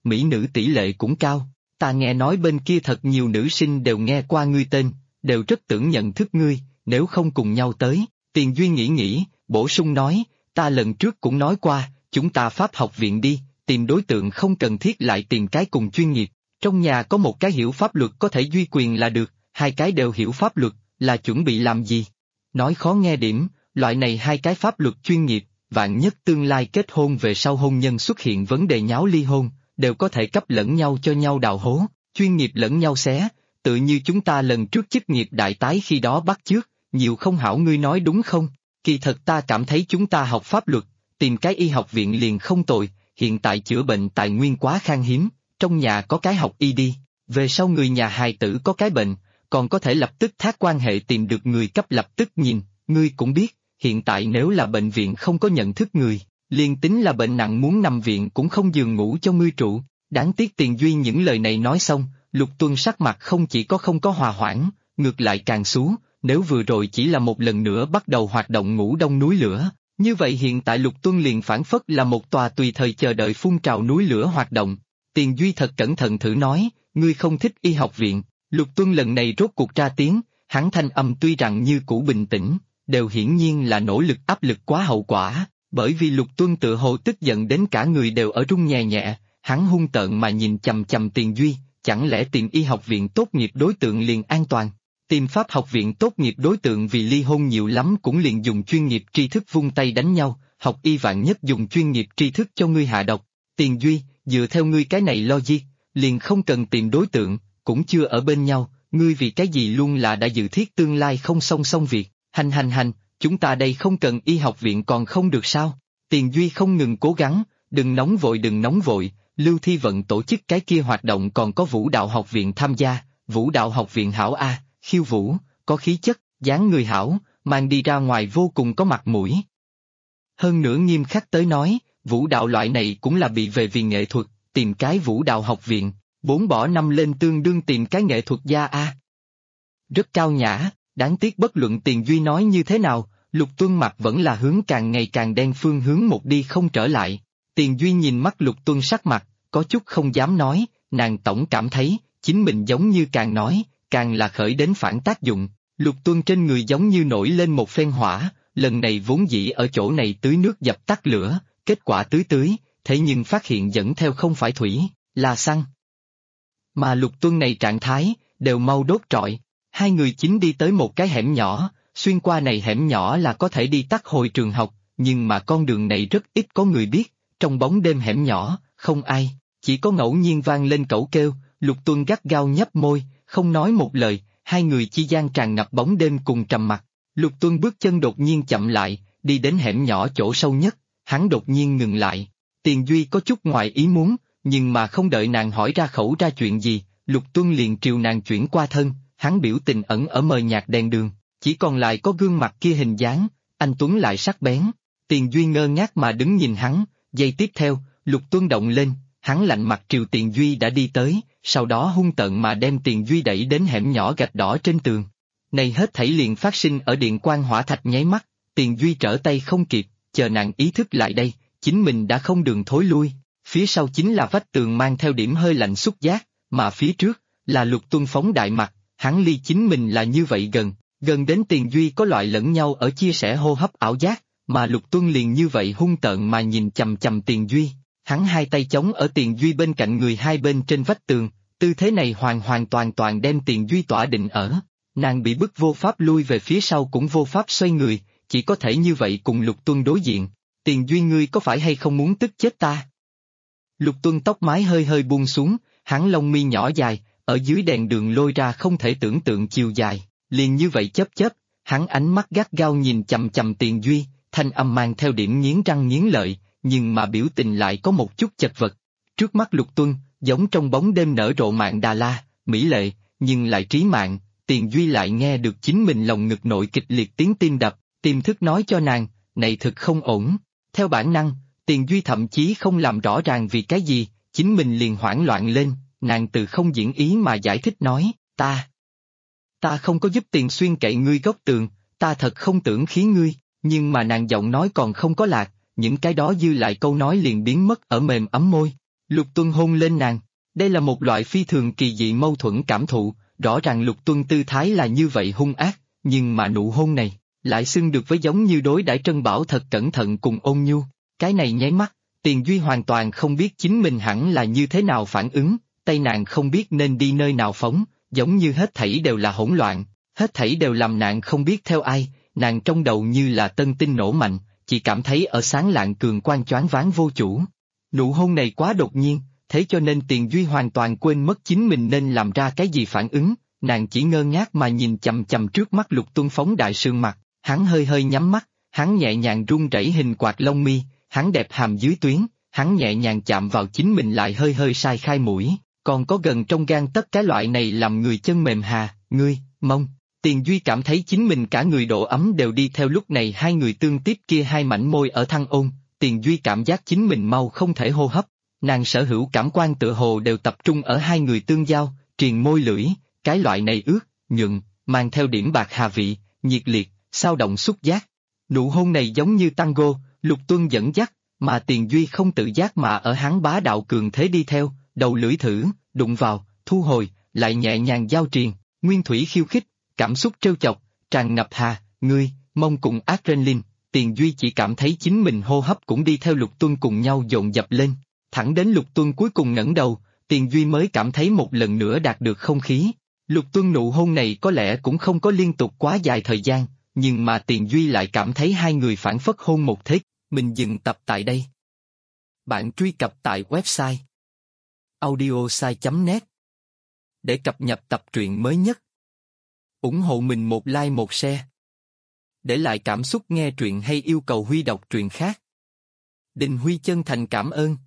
mỹ nữ tỷ lệ cũng cao. Ta nghe nói bên kia thật nhiều nữ sinh đều nghe qua ngươi tên, đều rất tưởng nhận thức ngươi, nếu không cùng nhau tới. Tiền Duy nghĩ, bổ sung nói, ta lần trước cũng nói qua, chúng ta Pháp học viện đi, tìm đối tượng không cần thiết lại tìm cái cùng chuyên nghiệp. Trong nhà có một cái hiểu pháp luật có thể duy quyền là được, hai cái đều hiểu pháp luật, là chuẩn bị làm gì? Nói khó nghe điểm, loại này hai cái pháp luật chuyên nghiệp, vạn nhất tương lai kết hôn về sau hôn nhân xuất hiện vấn đề nháo ly hôn, đều có thể cấp lẫn nhau cho nhau đào hố, chuyên nghiệp lẫn nhau xé, tự như chúng ta lần trước chức nghiệp đại tái khi đó bắt chước, nhiều không hảo ngươi nói đúng không? Kỳ thật ta cảm thấy chúng ta học pháp luật, tìm cái y học viện liền không tồi, hiện tại chữa bệnh tài nguyên quá khan hiếm, trong nhà có cái học y đi, về sau người nhà hài tử có cái bệnh, còn có thể lập tức thác quan hệ tìm được người cấp lập tức nhìn, ngươi cũng biết, hiện tại nếu là bệnh viện không có nhận thức người, liền tính là bệnh nặng muốn nằm viện cũng không giường ngủ cho ngươi trụ. Đáng tiếc Tiền Duy những lời này nói xong, Lục Tuân sắc mặt không chỉ không có hòa hoãn, ngược lại càng xuống, nếu vừa rồi chỉ là một lần nữa bắt đầu hoạt động ngủ đông núi lửa, như vậy hiện tại Lục Tuân liền phản phất là một tòa tùy thời chờ đợi phun trào núi lửa hoạt động. Tiền Duy thật cẩn thận thử nói, ngươi không thích y học viện. Lục Tuân lần này rốt cuộc ra tiếng, hắn thanh âm tuy rằng như cũ bình tĩnh, đều hiển nhiên là nỗ lực áp lực quá hậu quả, bởi vì Lục Tuân tự hồ tức giận đến cả người đều ở run nhẹ nhẹ, hắn hung tợn mà nhìn chằm chằm Tiền Duy, chẳng lẽ tìm y học viện tốt nghiệp đối tượng liền an toàn? Tìm pháp học viện tốt nghiệp đối tượng vì ly hôn nhiều lắm cũng liền dùng chuyên nghiệp tri thức vung tay đánh nhau, học y vạn nhất dùng chuyên nghiệp tri thức cho ngươi hạ độc. Tiền Duy, dựa theo ngươi cái này logic, liền không cần tìm đối tượng, cũng chưa ở bên nhau, ngươi vì cái gì luôn là đã dự thiết tương lai không song song việc, hành, chúng ta đây không cần y học viện còn không được sao? Tiền Duy không ngừng cố gắng, đừng nóng vội, Lưu Thi Vận tổ chức cái kia hoạt động còn có Vũ đạo học viện tham gia, Vũ đạo học viện hảo a, khiêu vũ, có khí chất, dáng người hảo, mang đi ra ngoài vô cùng có mặt mũi. Hơn nữa nghiêm khắc tới nói, vũ đạo loại này cũng là bị về vì nghệ thuật, tìm cái vũ đạo học viện, 4 bỏ 5 lên tương đương tìm cái nghệ thuật gia a. Rất cao nhã, đáng tiếc bất luận Tiền Duy nói như thế nào, Lục Tuân mặt vẫn là hướng càng ngày càng đen phương hướng một đi không trở lại. Tiền Duy nhìn mắt Lục Tuân sắc mặt, có chút không dám nói, nàng tổng cảm thấy, chính mình giống như càng nói, càng là khởi đến phản tác dụng. Lục Tuân trên người giống như nổi lên một phen hỏa, lần này vốn dĩ ở chỗ này tưới nước dập tắt lửa, kết quả tưới, thế nhưng phát hiện dẫn theo không phải thủy, là xăng. Mà Lục Tuân này trạng thái, đều mau đốt trọi. Hai người chính đi tới một cái hẻm nhỏ, xuyên qua này hẻm nhỏ là có thể đi tắt hồi trường học, nhưng mà con đường này rất ít có người biết, trong bóng đêm hẻm nhỏ, không ai, chỉ có ngẫu nhiên vang lên cẩu kêu, Lục Tuân gắt gao nhấp môi, không nói một lời, hai người chi gian tràn ngập bóng đêm cùng trầm mặc. Lục Tuân bước chân đột nhiên chậm lại, đi đến hẻm nhỏ chỗ sâu nhất, hắn đột nhiên ngừng lại. Tiền Duy có chút ngoài ý muốn, nhưng mà không đợi nàng hỏi ra khẩu ra chuyện gì, Lục Tuân liền triều nàng chuyển qua thân, hắn biểu tình ẩn ở mờ nhạt đèn đường, chỉ còn lại có gương mặt kia hình dáng, anh Tuấn lại sắc bén. Tiền Duy ngơ ngác mà đứng nhìn hắn, giây tiếp theo, Lục Tuân động lên, hắn lạnh mặt triều Tiền Duy đã đi tới, sau đó hung tợn mà đem Tiền Duy đẩy đến hẻm nhỏ gạch đỏ trên tường. Này hết thảy liền phát sinh ở điện quang hỏa thạch nháy mắt, Tiền Duy trở tay không kịp, chờ nàng ý thức lại đây, chính mình đã không đường thối lui, phía sau chính là vách tường mang theo điểm hơi lạnh xúc giác, mà phía trước, là Lục Tuân phóng đại mặt, hắn ly chính mình là như vậy gần đến Tiền Duy có loại lẫn nhau ở chia sẻ hô hấp ảo giác, mà Lục Tuân liền như vậy hung tợn mà nhìn chằm chằm Tiền Duy, hắn hai tay chống ở Tiền Duy bên cạnh người hai bên trên vách tường, tư thế này hoàn toàn đem Tiền Duy tỏa định ở. Nàng bị bức vô pháp lui về phía sau cũng vô pháp xoay người, chỉ có thể như vậy cùng Lục Tuân đối diện. Tiền Duy ngươi có phải hay không muốn tức chết ta? Lục Tuân tóc mái hơi buông xuống, hắn lông mi nhỏ dài, ở dưới đèn đường lôi ra không thể tưởng tượng chiều dài, liền như vậy chớp, hắn ánh mắt gắt gao nhìn chằm chằm Tiền Duy, thanh âm mang theo điểm nghiến răng nghiến lợi, nhưng mà biểu tình lại có một chút chật vật. Trước mắt Lục Tuân, giống trong bóng đêm nở rộ mạng Đà La, mỹ lệ, nhưng lại trí mạng. Tiền Duy lại nghe được chính mình lòng ngực nội kịch liệt tiếng tim đập, tiềm thức nói cho nàng, này thực không ổn. Theo bản năng, Tiền Duy thậm chí không làm rõ ràng vì cái gì, chính mình liền hoảng loạn lên, nàng từ không diễn ý mà giải thích nói, ta không có giúp Tiền Xuyên cậy ngươi góc tường, ta thật không tưởng khí ngươi, nhưng mà nàng giọng nói còn không có lạc, những cái đó dư lại câu nói liền biến mất ở mềm ấm môi. Lục Tuân hôn lên nàng. Đây là một loại phi thường kỳ dị mâu thuẫn cảm thụ, rõ ràng Lục Tuân tư thái là như vậy hung ác, nhưng mà nụ hôn này, lại xưng được với giống như đối đãi Trân Bảo thật cẩn thận cùng ôn nhu. Cái này nháy mắt, Tiền Duy hoàn toàn không biết chính mình hẳn là như thế nào phản ứng, tay nàng không biết nên đi nơi nào phóng, giống như hết thảy đều là hỗn loạn, hết thảy đều làm nàng không biết theo ai, nàng trong đầu như là tân tinh nổ mạnh, chỉ cảm thấy ở sáng lạng cường quang choáng váng vô chủ. Nụ hôn này quá đột nhiên, thế cho nên Tiền Duy hoàn toàn quên mất chính mình nên làm ra cái gì phản ứng, nàng chỉ ngơ ngác mà nhìn chằm chằm trước mắt Lục Tuân phóng đại sương mặt, hắn hơi hơi nhắm mắt, hắn nhẹ nhàng rung rẩy hình quạt lông mi, hắn đẹp hàm dưới tuyến, hắn nhẹ nhàng chạm vào chính mình lại hơi hơi sai khai mũi, còn có gần trong gan tất cái loại này làm người chân mềm hà, ngươi, mông. Tiền Duy cảm thấy chính mình cả người độ ấm đều đi theo lúc này hai người tương tiếp kia hai mảnh môi ở thăng ôn, Tiền Duy cảm giác chính mình mau không thể hô hấp, nàng sở hữu cảm quan tựa hồ đều tập trung ở hai người tương giao, triền môi lưỡi, cái loại này ướt, nhuận, mang theo điểm bạc hà vị, nhiệt liệt, xao động xúc giác. Nụ hôn này giống như tango, Lục Tuân dẫn dắt, mà Tiền Duy không tự giác mà ở hắn bá đạo cường thế đi theo, đầu lưỡi thử, đụng vào, thu hồi, lại nhẹ nhàng giao triền, nguyên thủy khiêu khích, cảm xúc trêu chọc, tràn ngập hà, ngươi, mông cùng adrenaline, Tiền Duy chỉ cảm thấy chính mình hô hấp cũng đi theo Lục Tuân cùng nhau dồn dập lên, thẳng đến Lục Tuân cuối cùng ngẩng đầu, Tiền Duy mới cảm thấy một lần nữa đạt được không khí. Lục Tuân nụ hôn này có lẽ cũng không có liên tục quá dài thời gian, nhưng mà Tiền Duy lại cảm thấy hai người phảng phất hôn một thế. Mình dừng tập tại đây. Bạn truy cập tại website audiosai.net để cập nhật tập truyện mới nhất. Ủng hộ mình một like một share. Để lại cảm xúc nghe truyện hay yêu cầu Huy đọc truyện khác. Đình Huy chân thành cảm ơn.